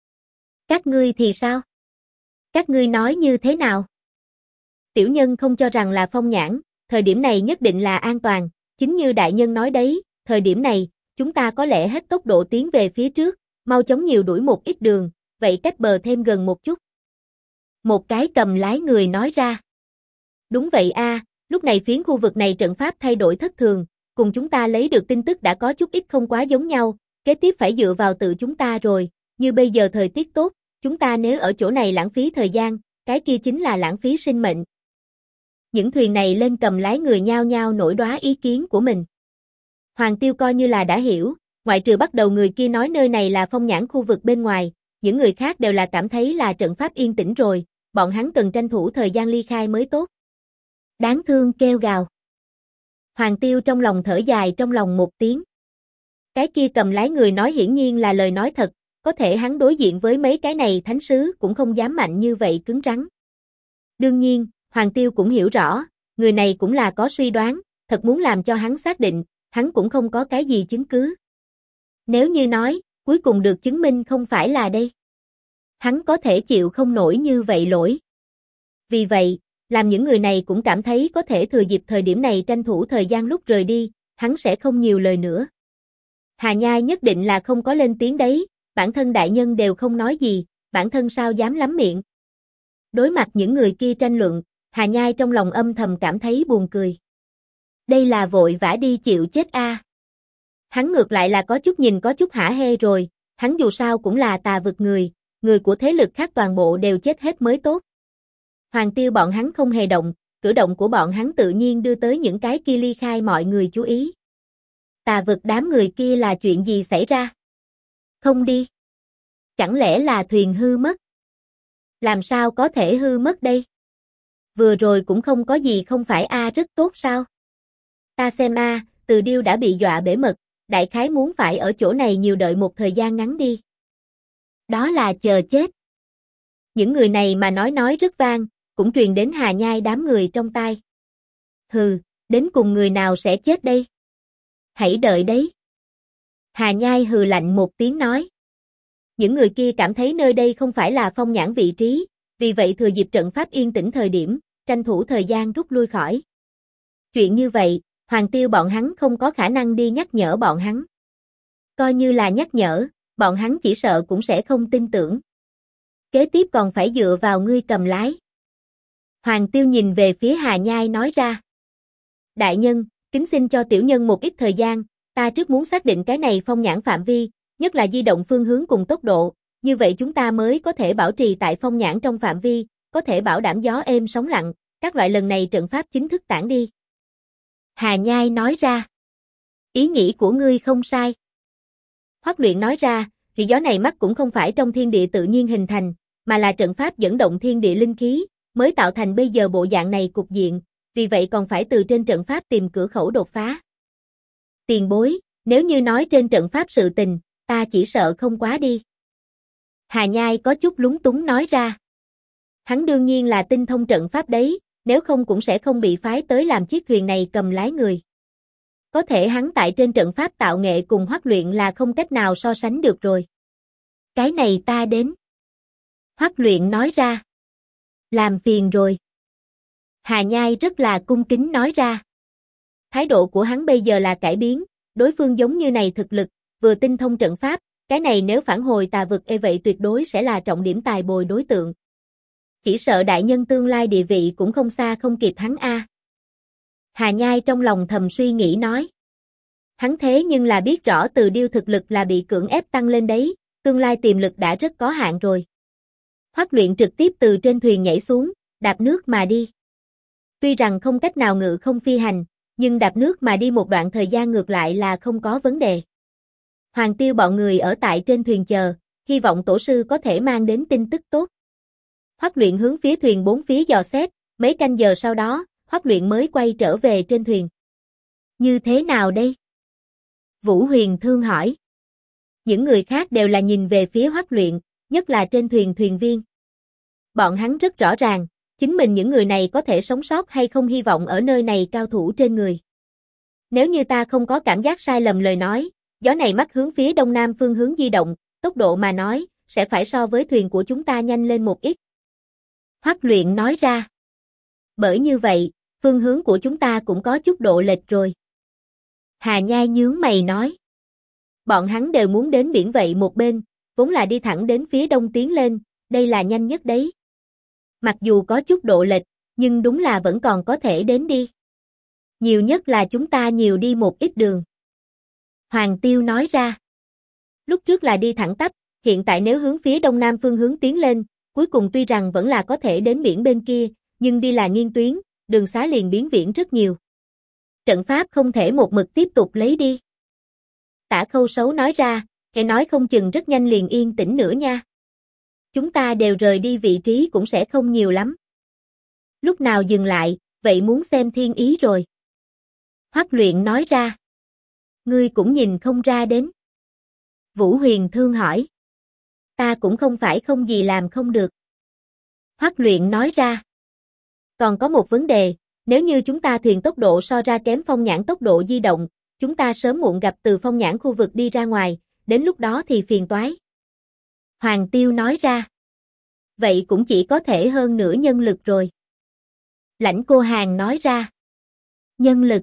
Các ngươi thì sao? Các ngươi nói như thế nào? Tiểu nhân không cho rằng là phong nhãn, thời điểm này nhất định là an toàn, chính như đại nhân nói đấy, thời điểm này, chúng ta có lẽ hết tốc độ tiến về phía trước, mau chóng nhiều đuổi một ít đường, vậy cách bờ thêm gần một chút. Một cái cầm lái người nói ra. Đúng vậy a, lúc này phiến khu vực này trận pháp thay đổi thất thường, cùng chúng ta lấy được tin tức đã có chút ít không quá giống nhau, kế tiếp phải dựa vào tự chúng ta rồi, như bây giờ thời tiết tốt, chúng ta nếu ở chỗ này lãng phí thời gian, cái kia chính là lãng phí sinh mệnh. Những thuyền này lên cầm lái người nhao nhao nổi đoá ý kiến của mình. Hoàng Tiêu coi như là đã hiểu, ngoại trừ bắt đầu người kia nói nơi này là phong nhãn khu vực bên ngoài, những người khác đều là cảm thấy là trận pháp yên tĩnh rồi, bọn hắn cần tranh thủ thời gian ly khai mới tốt. Đáng thương kêu gào. Hoàng Tiêu trong lòng thở dài trong lòng một tiếng. Cái kia cầm lái người nói hiển nhiên là lời nói thật, có thể hắn đối diện với mấy cái này thánh sứ cũng không dám mạnh như vậy cứng rắn. Đương nhiên, Hoàng Tiêu cũng hiểu rõ, người này cũng là có suy đoán, thật muốn làm cho hắn xác định, hắn cũng không có cái gì chứng cứ. Nếu như nói, cuối cùng được chứng minh không phải là đây. Hắn có thể chịu không nổi như vậy lỗi. Vì vậy, làm những người này cũng cảm thấy có thể thừa dịp thời điểm này tranh thủ thời gian lúc rời đi, hắn sẽ không nhiều lời nữa. Hà Nhai nhất định là không có lên tiếng đấy, bản thân đại nhân đều không nói gì, bản thân sao dám lắm miệng. Đối mặt những người kia tranh luận, Hà Nhai trong lòng âm thầm cảm thấy buồn cười. Đây là vội vã đi chịu chết a. Hắn ngược lại là có chút nhìn có chút hả hê rồi, hắn dù sao cũng là tà vực người của thế lực khác toàn bộ đều chết hết mới tốt. Hoàng Tiêu bọn hắn không hề động, cử động của bọn hắn tự nhiên đưa tới những cái kia ly khai mọi người chú ý. Tà vực đám người kia là chuyện gì xảy ra? Không đi. Chẳng lẽ là thuyền hư mất? Làm sao có thể hư mất đây? Vừa rồi cũng không có gì không phải a rất tốt sao? Ta xem a, Từ Điêu đã bị dọa bể mật, đại khái muốn phải ở chỗ này nhiều đợi một thời gian ngắn đi. Đó là chờ chết. Những người này mà nói rất vang, cũng truyền đến Hà Nhai đám người trong tai. Hừ, đến cùng người nào sẽ chết đây? Hãy đợi đấy. Hà Nhai hừ lạnh một tiếng nói. Những người kia cảm thấy nơi đây không phải là phong nhãn vị trí, vì vậy thừa dịp trận pháp yên tĩnh thời điểm, tranh thủ thời gian rút lui khỏi. Chuyện như vậy, Hoàng Tiêu bọn hắn không có khả năng đi nhắc nhở bọn hắn. Coi như là nhắc nhở, bọn hắn chỉ sợ cũng sẽ không tin tưởng. Kế tiếp còn phải dựa vào ngươi cầm lái. Hoàng Tiêu nhìn về phía Hà Nhai nói ra. Đại nhân, kính xin cho tiểu nhân một ít thời gian, ta trước muốn xác định cái này phong nhãn phạm vi, nhất là di động phương hướng cùng tốc độ, như vậy chúng ta mới có thể bảo trì tại phong nhãn trong phạm vi, có thể bảo đảm gió êm sóng lặng, các loại lần này trận pháp chính thức tản đi. Hà Nhai nói ra. Ý nghĩ của ngươi không sai. Hoắc Luyện nói ra, thì gió này mắt cũng không phải trong thiên địa tự nhiên hình thành, mà là trận pháp dẫn động thiên địa linh khí, mới tạo thành bây giờ bộ dạng này cục diện, vì vậy còn phải từ trên trận pháp tìm cửa khẩu đột phá. Tiền bối, nếu như nói trên trận pháp sự tình, ta chỉ sợ không quá đi. Hà Nhai có chút lúng túng nói ra. Hắn đương nhiên là tinh thông trận pháp đấy, nếu không cũng sẽ không bị phái tới làm chiếc thuyền này cầm lái người. Có thể hắn tại trên trận pháp tạo nghệ cùng Hoắc Luyện là không cách nào so sánh được rồi. Cái này ta đến. Hoắc Luyện nói ra. Làm phiền rồi. Hà Nhai rất là cung kính nói ra. Thái độ của hắn bây giờ là cải biến, đối phương giống như này thực lực, vừa tinh thông trận pháp, cái này nếu phản hồi tà vực vậy tuyệt đối sẽ là trọng điểm tài bồi đối tượng. Chỉ sợ đại nhân tương lai địa vị cũng không xa không kịp hắn a. Hà Nhai trong lòng thầm suy nghĩ nói. Hắn thế nhưng là biết rõ Từ Điêu thực lực là bị cưỡng ép tăng lên đấy, tương lai tiềm lực đã rất có hạn rồi. Hoắc Luyện trực tiếp từ trên thuyền nhảy xuống, đạp nước mà đi. Tuy rằng không cách nào ngự không phi hành, nhưng đạp nước mà đi một đoạn thời gian ngược lại là không có vấn đề. Hoàng Tiêu bọn người ở tại trên thuyền chờ, hy vọng tổ sư có thể mang đến tin tức tốt. Hoắc Luyện hướng phía thuyền bốn phía dò xét, mấy canh giờ sau đó, Hoắc Luyện mới quay trở về trên thuyền. Như thế nào đây? Vũ Huyền Thương hỏi. Những người khác đều là nhìn về phía Hoắc Luyện, nhất là trên thuyền thuyền viên. Bọn hắn rất rõ ràng, chính mình những người này có thể sống sót hay không hy vọng ở nơi này cao thủ trên người. Nếu như ta không có cảm giác sai lầm lời nói, gió này mắt hướng phía đông nam phương hướng di động, tốc độ mà nói, sẽ phải so với thuyền của chúng ta nhanh lên một ít. Hoắc Luyện nói ra. Bởi như vậy, phương hướng của chúng ta cũng có chút độ lệch rồi. Hà Nhai nhướng mày nói. Bọn hắn đều muốn đến biển vậy một bên, vốn là đi thẳng đến phía đông tiến lên, đây là nhanh nhất đấy. Mặc dù có chút độ lệch, nhưng đúng là vẫn còn có thể đến đi. Nhiều nhất là chúng ta nhiều đi một ít đường. Hoàng Tiêu nói ra. Lúc trước là đi thẳng tắp, hiện tại nếu hướng phía đông nam phương hướng tiến lên, cuối cùng tuy rằng vẫn là có thể đến biển bên kia, nhưng đi là nghiêng tuyến, đường xá liền biến viễn rất nhiều. Trận pháp không thể một mực tiếp tục lấy đi. Tả Khâu Sấu nói ra, kẻ nói không chừng rất nhanh liền yên tĩnh nữa nha. Chúng ta đều rời đi vị trí cũng sẽ không nhiều lắm. Lúc nào dừng lại, vậy muốn xem thiên ý rồi. Hoắc Luyện nói ra. Ngươi cũng nhìn không ra đến. Vũ Huyền Thương hỏi. Ta cũng không phải không gì làm không được. Hoắc Luyện nói ra. Còn có một vấn đề, nếu như chúng ta thuyền tốc độ so ra kém phong nhãn tốc độ di động, chúng ta sớm muộn gặp từ phong nhãn khu vực đi ra ngoài, đến lúc đó thì phiền toái. Hoàng Tiêu nói ra. Vậy cũng chỉ có thể hơn nửa nhân lực rồi. Lãnh Cô Hàn nói ra. Nhân lực.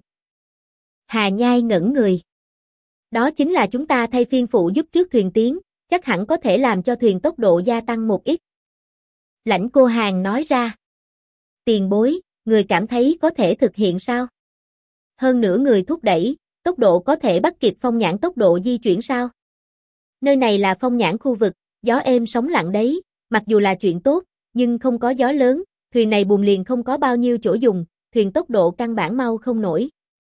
Hà Nhai ngẩn người. Đó chính là chúng ta thay phiên phụ giúp trước thuyền tiến, chắc hẳn có thể làm cho thuyền tốc độ gia tăng một ít. Lãnh Cô Hàn nói ra. Tiền bối, người cảm thấy có thể thực hiện sao? Hơn nữa người thúc đẩy, tốc độ có thể bắt kịp phong nhãn tốc độ di chuyển sao? Nơi này là phong nhãn khu vực, gió êm sóng lặng đấy, mặc dù là chuyện tốt, nhưng không có gió lớn, thuyền này buồm liền không có bao nhiêu chỗ dùng, thuyền tốc độ căn bản mau không nổi.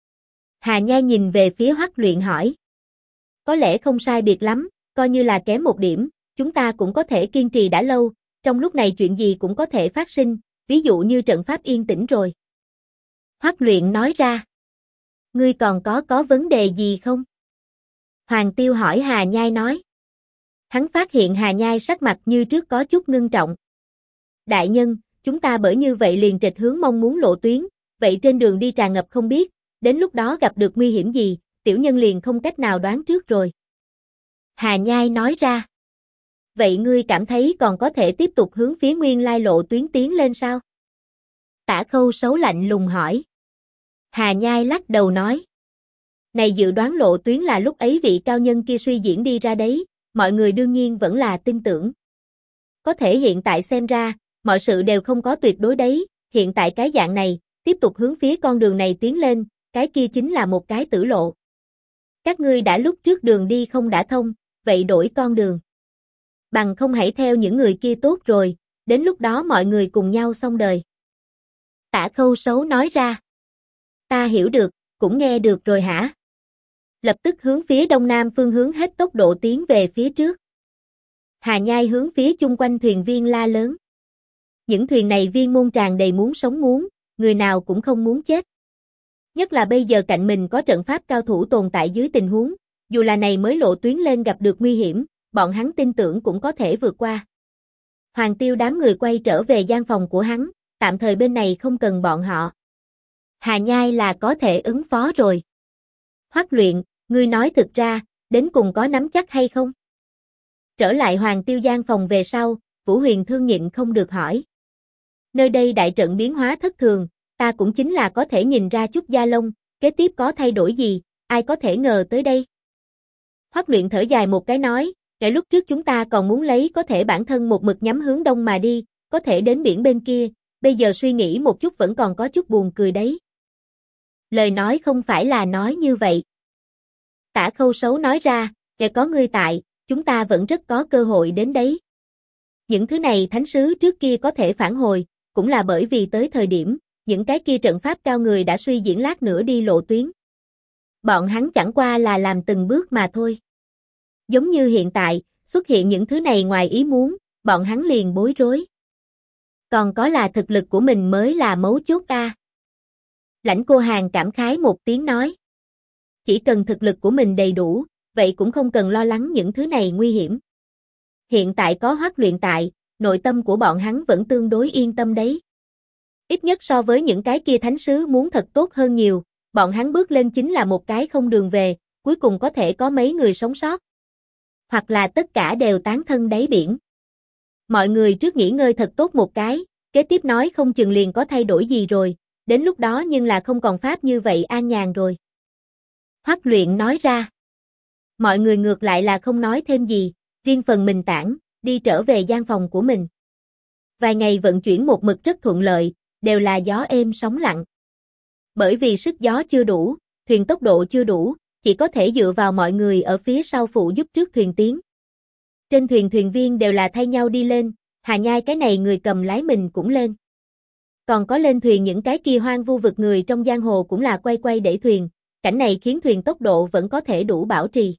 Hà Nhai nhìn về phía Hoắc Luyện hỏi. Có lẽ không sai biệt lắm, coi như là kém một điểm, chúng ta cũng có thể kiên trì đã lâu, trong lúc này chuyện gì cũng có thể phát sinh, ví dụ như trận pháp yên tĩnh rồi. Hoắc Luyện nói ra. Ngươi còn có vấn đề gì không? Hoàng Tiêu hỏi Hà Nhai nói. Hắn phát hiện Hà Nhai sắc mặt như trước có chút ngưng trọng. Đại nhân, chúng ta bởi như vậy liền trịch hướng mong muốn lộ tuyến, vậy trên đường đi tràn ngập không biết, đến lúc đó gặp được nguy hiểm gì, tiểu nhân liền không cách nào đoán trước rồi. Hà Nhai nói ra. Vậy ngươi cảm thấy còn có thể tiếp tục hướng phía nguyên lai lộ tuyến tiến lên sao? Tả Khâu Sấu lạnh lùng hỏi. Hà Nhai lắc đầu nói. Này dự đoán lộ tuyến là lúc ấy vị cao nhân kia suy diễn đi ra đấy, mọi người đương nhiên vẫn là tin tưởng. Có thể hiện tại xem ra, mọi sự đều không có tuyệt đối đấy, hiện tại cái dạng này, tiếp tục hướng phía con đường này tiến lên, cái kia chính là một cái tử lộ. Các ngươi đã lúc trước đường đi không đã thông, vậy đổi con đường. Bằng không hãy theo những người kia tốt rồi, đến lúc đó mọi người cùng nhau xong đời. Tả Khâu Sấu nói ra. Ta hiểu được, cũng nghe được rồi hả? Lập tức hướng phía đông nam phương hướng hết tốc độ tiến về phía trước. Hà Nhai hướng phía chung quanh thuyền viên la lớn. Những thuyền này viên môn tràn đầy muốn sống muốn, người nào cũng không muốn chết. Nhất là bây giờ cạnh mình có trận pháp cao thủ tồn tại dưới tình huống, dù là này mới lộ tuyến lên gặp được nguy hiểm, bọn hắn tin tưởng cũng có thể vượt qua. Hoàng Tiêu đám người quay trở về gian phòng của hắn, tạm thời bên này không cần bọn họ. Hà Nhai là có thể ứng phó rồi. Hoắc Luyện, ngươi nói thực ra, đến cùng có nắm chắc hay không? Trở lại Hoàng Tiêu gian phòng về sau, Vũ Huyền Thương nhịn không được hỏi. Nơi đây đại trận biến hóa thất thường, ta cũng chính là có thể nhìn ra chút da lông, kế tiếp có thay đổi gì, ai có thể ngờ tới đây. Hoắc Luyện thở dài một cái nói, kể lúc trước chúng ta còn muốn lấy có thể bản thân một mực nhắm hướng đông mà đi, có thể đến biển bên kia, bây giờ suy nghĩ một chút vẫn còn có chút buồn cười đấy. Lời nói không phải là nói như vậy. Tả Khâu Sấu nói ra, kể có ngươi tại, chúng ta vẫn rất có cơ hội đến đấy. Những thứ này thánh sứ trước kia có thể phản hồi, cũng là bởi vì tới thời điểm, những cái kia trận pháp cao người đã suy diễn lát nữa đi lộ tuyến. Bọn hắn chẳng qua là làm từng bước mà thôi. Giống như hiện tại, xuất hiện những thứ này ngoài ý muốn, bọn hắn liền bối rối. Còn có là thực lực của mình mới là mấu chốt a. Lãnh Cô Hàn cảm khái một tiếng nói. Chỉ cần thực lực của mình đầy đủ, vậy cũng không cần lo lắng những thứ này nguy hiểm. Hiện tại có Hoắc Luyện tại, nội tâm của bọn hắn vẫn tương đối yên tâm đấy. Ít nhất so với những cái kia thánh sứ muốn thật tốt hơn nhiều, bọn hắn bước lên chính là một cái không đường về, cuối cùng có thể có mấy người sống sót. Hoặc là tất cả đều tán thân đáy biển. Mọi người trước nghỉ ngơi thật tốt một cái, kế tiếp nói không chừng liền có thay đổi gì rồi, đến lúc đó nhưng là không còn pháp như vậy an nhàn rồi. Hoắc Luyện nói ra. Mọi người ngược lại là không nói thêm gì, riêng phần mình tản, đi trở về gian phòng của mình. Vài ngày vận chuyển một mực rất thuận lợi, đều là gió êm sóng lặng. Bởi vì sức gió chưa đủ, thuyền tốc độ chưa đủ, chỉ có thể dựa vào mọi người ở phía sau phụ giúp trước thuyền tiến. Trên thuyền thuyền viên đều là thay nhau đi lên, Hà Nhai cái này người cầm lái mình cũng lên. Còn có lên thuyền những cái kia hoang vu vực người trong giang hồ cũng là quay quay đẩy thuyền, cảnh này khiến thuyền tốc độ vẫn có thể đủ bảo trì.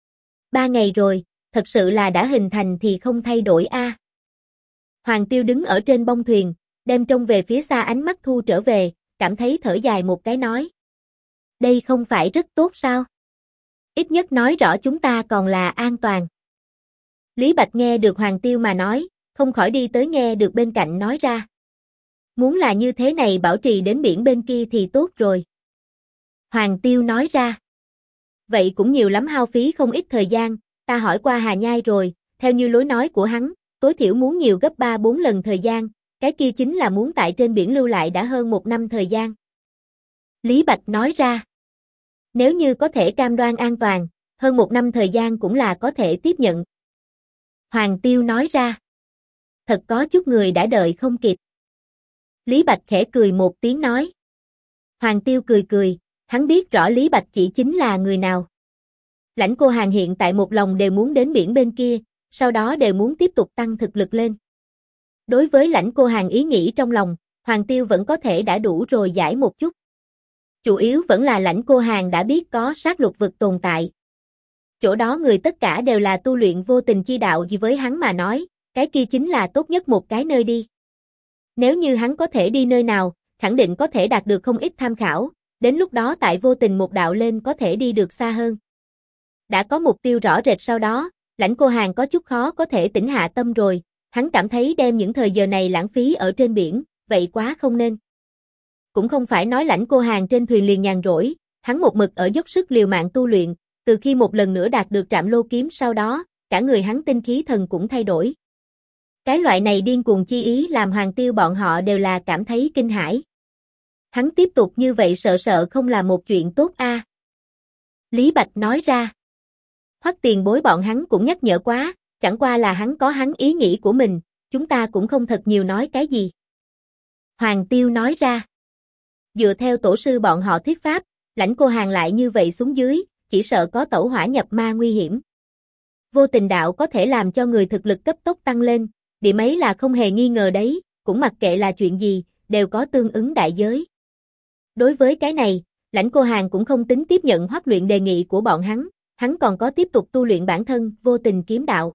3 ngày rồi, thật sự là đã hình thành thì không thay đổi a. Hoàng Tiêu đứng ở trên bông thuyền, đem trông về phía xa ánh mắt thu trở về, cảm thấy thở dài một cái nói. Đây không phải rất tốt sao? Ít nhất nói rõ chúng ta còn là an toàn. Lý Bạch nghe được Hoàng Tiêu mà nói, không khỏi đi tới nghe được bên cạnh nói ra. Muốn là như thế này bảo trì đến biển bên kia thì tốt rồi. Hoàng Tiêu nói ra. Vậy cũng nhiều lắm hao phí không ít thời gian, ta hỏi qua Hà Nhai rồi, theo như lối nói của hắn, tối thiểu muốn nhiều gấp 3-4 lần thời gian, cái kia chính là muốn tại trên biển lưu lại đã hơn 1 năm thời gian. Lý Bạch nói ra. Nếu như có thể cam đoan an toàn, hơn 1 năm thời gian cũng là có thể tiếp nhận. Hoàng Tiêu nói ra. Thật có chút người đã đợi không kịp. Lý Bạch khẽ cười một tiếng nói. Hoàng Tiêu cười cười, hắn biết rõ Lý Bạch chỉ chính là người nào. Lãnh Cô Hàn hiện tại một lòng đều muốn đến biển bên kia, sau đó đều muốn tiếp tục tăng thực lực lên. Đối với Lãnh Cô Hàn ý nghĩ trong lòng, Hoàng Tiêu vẫn có thể đã đủ rồi giải một chút. Chủ yếu vẫn là Lãnh Cô Hàn đã biết có sát lục vực tồn tại. Chỗ đó người tất cả đều là tu luyện vô tình chi đạo gì với hắn mà nói, cái kia chính là tốt nhất một cái nơi đi. Nếu như hắn có thể đi nơi nào, khẳng định có thể đạt được không ít tham khảo, đến lúc đó tại vô tình một đạo lên có thể đi được xa hơn. Đã có mục tiêu rõ rệt sau đó, Lãnh Cô Hàn có chút khó có thể tĩnh hạ tâm rồi, hắn cảm thấy đem những thời giờ này lãng phí ở trên biển, vậy quá không nên. Cũng không phải nói Lãnh Cô Hàn trên thuyền liền nhàn rỗi, hắn một mực ở dốc sức liều mạng tu luyện, từ khi một lần nữa đạt được Trạm Lô Kiếm sau đó, cả người hắn tinh khí thần cũng thay đổi. Cái loại này điên cuồng chi ý làm Hoàng Tiêu bọn họ đều là cảm thấy kinh hãi. Hắn tiếp tục như vậy sợ không là một chuyện tốt a. Lý Bạch nói ra. Hoắc tiền bối bọn hắn cũng nhắc nhở quá, chẳng qua là hắn có hắn ý nghĩ của mình, chúng ta cũng không thật nhiều nói cái gì. Hoàng Tiêu nói ra. Dựa theo tổ sư bọn họ thuyết pháp, Lãnh Cô Hàn lại như vậy xuống dưới, chỉ sợ có tẩu hỏa nhập ma nguy hiểm. Vô tình đạo có thể làm cho người thực lực cấp tốc tăng lên, điểm ấy là không hề nghi ngờ đấy, cũng mặc kệ là chuyện gì, đều có tương ứng đại giới. Đối với cái này, Lãnh Cô Hàn cũng không tính tiếp nhận Hoắc Luyện đề nghị của bọn hắn còn có tiếp tục tu luyện bản thân vô tình kiếm đạo.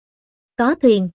Có thuyền.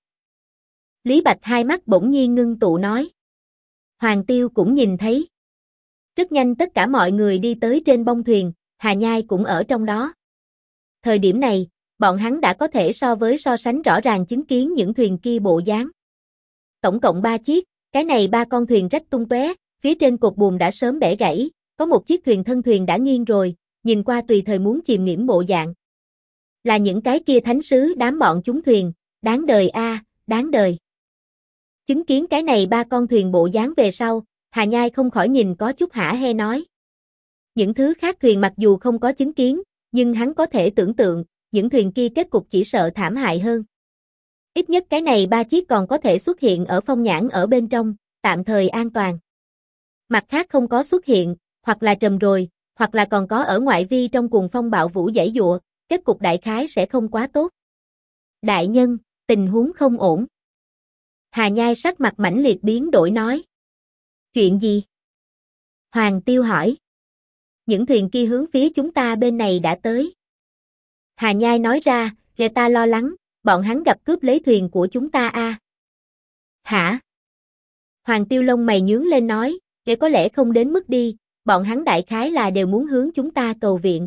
Lý Bạch hai mắt bỗng nhiên ngưng tụ nói. Hoàng Tiêu cũng nhìn thấy. Rất nhanh tất cả mọi người đi tới trên bông thuyền, Hà Nhai cũng ở trong đó. Thời điểm này, bọn hắn đã có thể so sánh rõ ràng chứng kiến những thuyền kia bộ dáng. Tổng cộng 3 chiếc, cái này 3 con thuyền rách tung tóe, phía trên cột buồm đã sớm bẻ gãy, có một chiếc thuyền thân thuyền đã nghiêng rồi, nhìn qua tùy thời muốn chìm nghỉm bộ dạng. Là những cái kia thánh sứ đám bọn chúng thuyền, đáng đời a, đáng đời. Chứng kiến cái này 3 con thuyền bộ dáng về sau, Hà Nhai không khỏi nhìn có chút hả hê nói. Những thứ khác thuyền mặc dù không có chứng kiến, nhưng hắn có thể tưởng tượng, những thuyền kia kết cục chỉ sợ thảm hại hơn. Ít nhất cái này 3 chiếc còn có thể xuất hiện ở phong nhãn ở bên trong, tạm thời an toàn. Mặt khác không có xuất hiện, hoặc là trầm rồi, hoặc là còn có ở ngoại vi trong cuồng phong bạo vũ giãy giụa, kết cục đại khái sẽ không quá tốt. Đại nhân, tình huống không ổn. Hà Nhai sắc mặt mãnh liệt biến đổi nói. Chuyện gì? Hoàng Tiêu hỏi. Những thuyền kia hướng phía chúng ta bên này đã tới. Hà Nhai nói ra, nghe ta lo lắng, bọn hắn gặp cướp lấy thuyền của chúng ta a. Hả? Hoàng Tiêu lông mày nhướng lên nói, nghe có lẽ không đến mức đi, bọn hắn đại khái là đều muốn hướng chúng ta cầu viện.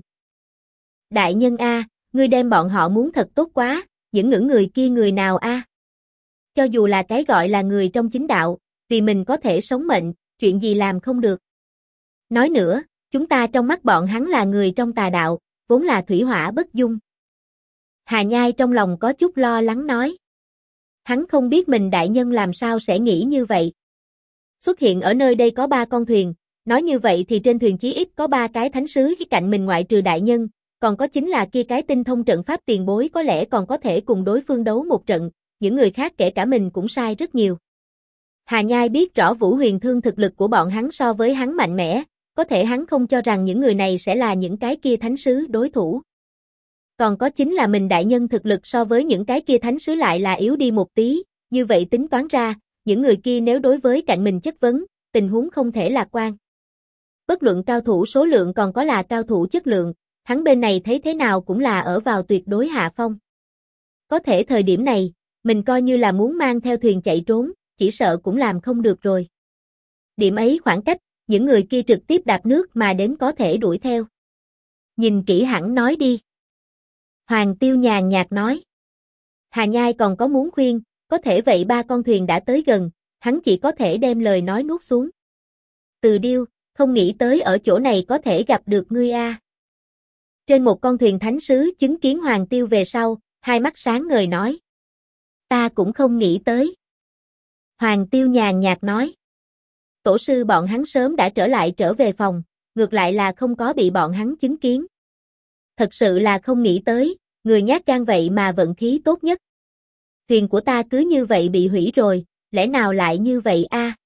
Đại nhân a, ngươi đem bọn họ muốn thật tốt quá, những người kia người nào a? Cho dù là cái gọi là người trong chính đạo, vì mình có thể sống mệnh, chuyện gì làm không được. Nói nữa, chúng ta trong mắt bọn hắn là người trong tà đạo, vốn là thủy hỏa bất dung. Hà Nhai trong lòng có chút lo lắng nói. Hắn không biết mình đại nhân làm sao sẽ nghĩ như vậy. Xuất hiện ở nơi đây có 3 con thuyền, nói như vậy thì trên thuyền chí ít có 3 cái thánh sứ khi cạnh mình ngoại trừ đại nhân, còn có chính là kia cái tinh thông trận pháp tiền bối có lẽ còn có thể cùng đối phương đấu một trận, những người khác kể cả mình cũng sai rất nhiều. Hà Nhai biết rõ Vũ Huyền Thương thực lực của bọn hắn so với hắn mạnh mẽ, có thể hắn không cho rằng những người này sẽ là những cái kia thánh sứ đối thủ. Còn có chính là mình đại nhân thực lực so với những cái kia thánh sứ lại là yếu đi một tí, như vậy tính toán ra, những người kia nếu đối với cạnh mình chất vấn, tình huống không thể lạc quan. Bất luận cao thủ số lượng còn có là cao thủ chất lượng, hắn bên này thấy thế nào cũng là ở vào tuyệt đối hạ phong. Có thể thời điểm này, mình coi như là muốn mang theo thuyền chạy trốn, chỉ sợ cũng làm không được rồi. Điểm ấy khoảng cách, những người kia trực tiếp đạp nước mà đến có thể đuổi theo. Nhìn kỹ hẳn nói đi. Hoàng Tiêu nhàn nhạt nói. Hà Nhai còn có muốn khuyên, có thể vậy 3 con thuyền đã tới gần, hắn chỉ có thể đem lời nói nuốt xuống. Từ Điêu, không nghĩ tới ở chỗ này có thể gặp được ngươi a. Trên một con thuyền thánh sứ chứng kiến Hoàng Tiêu về sau, hai mắt sáng ngời nói. Ta cũng không nghĩ tới. Hoàng Tiêu nhàn nhạt nói. Tổ sư bọn hắn sớm đã trở về phòng, ngược lại là không có bị bọn hắn chứng kiến. Thật sự là không nghĩ tới, người nhát gan vậy mà vận khí tốt nhất. Thuyền của ta cứ như vậy bị hủy rồi, lẽ nào lại như vậy a?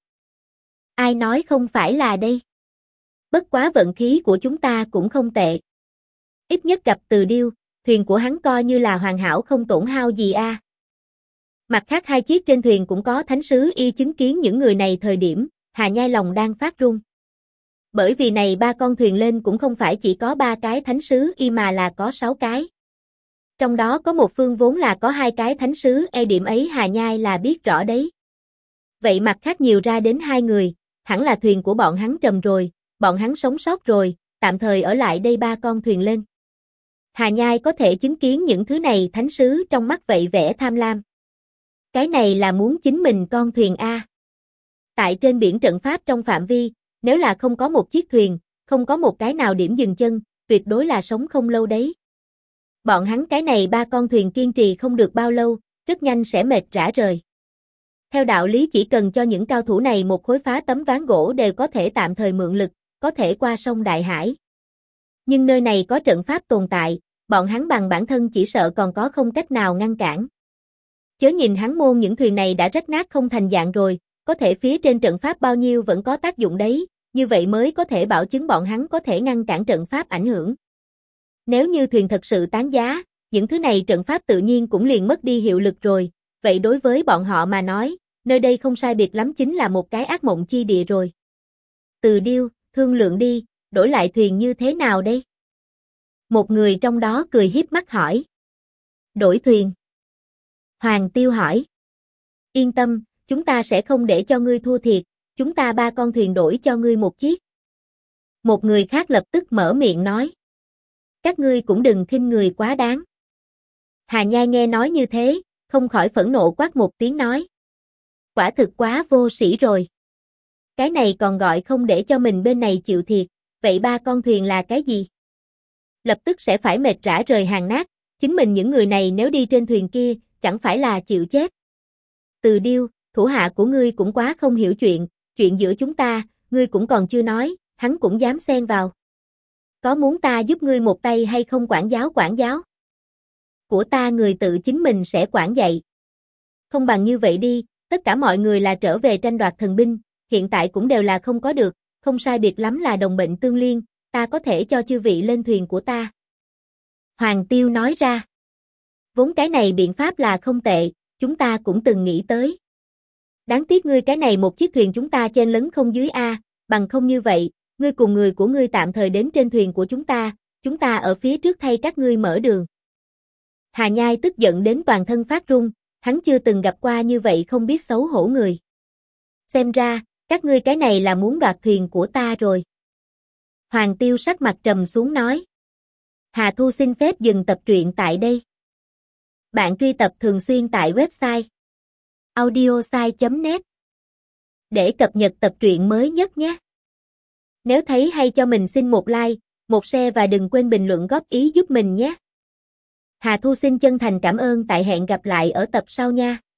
Ai nói không phải là đây? Bất quá vận khí của chúng ta cũng không tệ. Ít nhất gặp Từ Điêu, thuyền của hắn coi như là hoàn hảo không tổn hao gì a. Mặt khác 2 chiếc trên thuyền cũng có thánh sứ y chứng kiến những người này thời điểm, Hà Nhai lòng đang phát run. Bởi vì này 3 con thuyền lên cũng không phải chỉ có 3 cái thánh sứ y mà là có 6 cái. Trong đó có một phương vốn là có 2 cái thánh sứ điểm ấy Hà Nhai là biết rõ đấy. Vậy mặt khác nhiều ra đến 2 người, hẳn là thuyền của bọn hắn trầm rồi, bọn hắn sống sót rồi, tạm thời ở lại đây 3 con thuyền lên. Hà Nhai có thể chứng kiến những thứ này thánh sứ trong mắt vậy vẻ tham lam. Cái này là muốn chính mình con thuyền a. Tại trên biển trận pháp trong phạm vi, nếu là không có một chiếc thuyền, không có một cái nào điểm dừng chân, tuyệt đối là sống không lâu đấy. Bọn hắn cái này 3 con thuyền kiên trì không được bao lâu, rất nhanh sẽ mệt rã rời. Theo đạo lý chỉ cần cho những cao thủ này một khối phá tấm ván gỗ đều có thể tạm thời mượn lực, có thể qua sông Đại Hải. Nhưng nơi này có trận pháp tồn tại, bọn hắn bằng bản thân chỉ sợ còn có không cách nào ngăn cản. Chớ nhìn hắn môn những thuyền này đã rách nát không thành dạng rồi, có thể phía trên trận pháp bao nhiêu vẫn có tác dụng đấy, như vậy mới có thể bảo chứng bọn hắn có thể ngăn cản trận pháp ảnh hưởng. Nếu như thuyền thật sự tán giá, những thứ này trận pháp tự nhiên cũng liền mất đi hiệu lực rồi, vậy đối với bọn họ mà nói, nơi đây không sai biệt lắm chính là một cái ác mộng chi địa rồi. Từ Điêu, thương lượng đi, đổi lại thuyền như thế nào đây? Một người trong đó cười hiếp mắt hỏi. Đổi thuyền. Hoàng Tiêu hỏi. Yên tâm, chúng ta sẽ không để cho ngươi thua thiệt, chúng ta 3 con thuyền đổi cho ngươi một chiếc. Một người khác lập tức mở miệng nói. Các ngươi cũng đừng khinh người quá đáng. Hà Nhai nghe nói như thế, không khỏi phẫn nộ quát một tiếng nói. Quả thực quá vô sĩ rồi. Cái này còn gọi không để cho mình bên này chịu thiệt, vậy 3 con thuyền là cái gì? Lập tức sẽ phải mệt rã rời hàng nát, chính mình những người này nếu đi trên thuyền kia, chẳng phải là chịu chết. Từ Điêu, thủ hạ của ngươi cũng quá không hiểu chuyện giữa chúng ta, ngươi cũng còn chưa nói, hắn cũng dám xen vào. Có muốn ta giúp ngươi một tay hay không quản giáo? Của ta người tự chính mình sẽ quản dạy. Không bằng như vậy đi, tất cả mọi người là trở về tranh đoạt thần binh, hiện tại cũng đều là không có được, không sai biệt lắm là đồng bệnh tương liên, ta có thể cho chư vị lên thuyền của ta. Hoàng Tiêu nói ra. Vốn cái này biện pháp là không tệ, chúng ta cũng từng nghĩ tới. Đáng tiếc ngươi cái này một chiếc thuyền chúng ta chen lấn không dưới a, bằng không như vậy, ngươi cùng người của ngươi tạm thời đến trên thuyền của chúng ta ở phía trước thay các ngươi mở đường. Hà Nhai tức giận đến toàn thân phát run, hắn chưa từng gặp qua như vậy không biết xấu hổ người. Xem ra, các ngươi cái này là muốn đoạt thuyền của ta rồi. Hoàng Tiêu sắc mặt trầm xuống nói. Hà Thu xin phép dừng tập truyện tại đây. Bạn truy tập thường xuyên tại website audiosai.net để cập nhật tập truyện mới nhất nhé. Nếu thấy hay cho mình xin một like, một share và đừng quên bình luận góp ý giúp mình nhé. Hà Thu xin chân thành cảm ơn, tại hẹn gặp lại ở tập sau nha.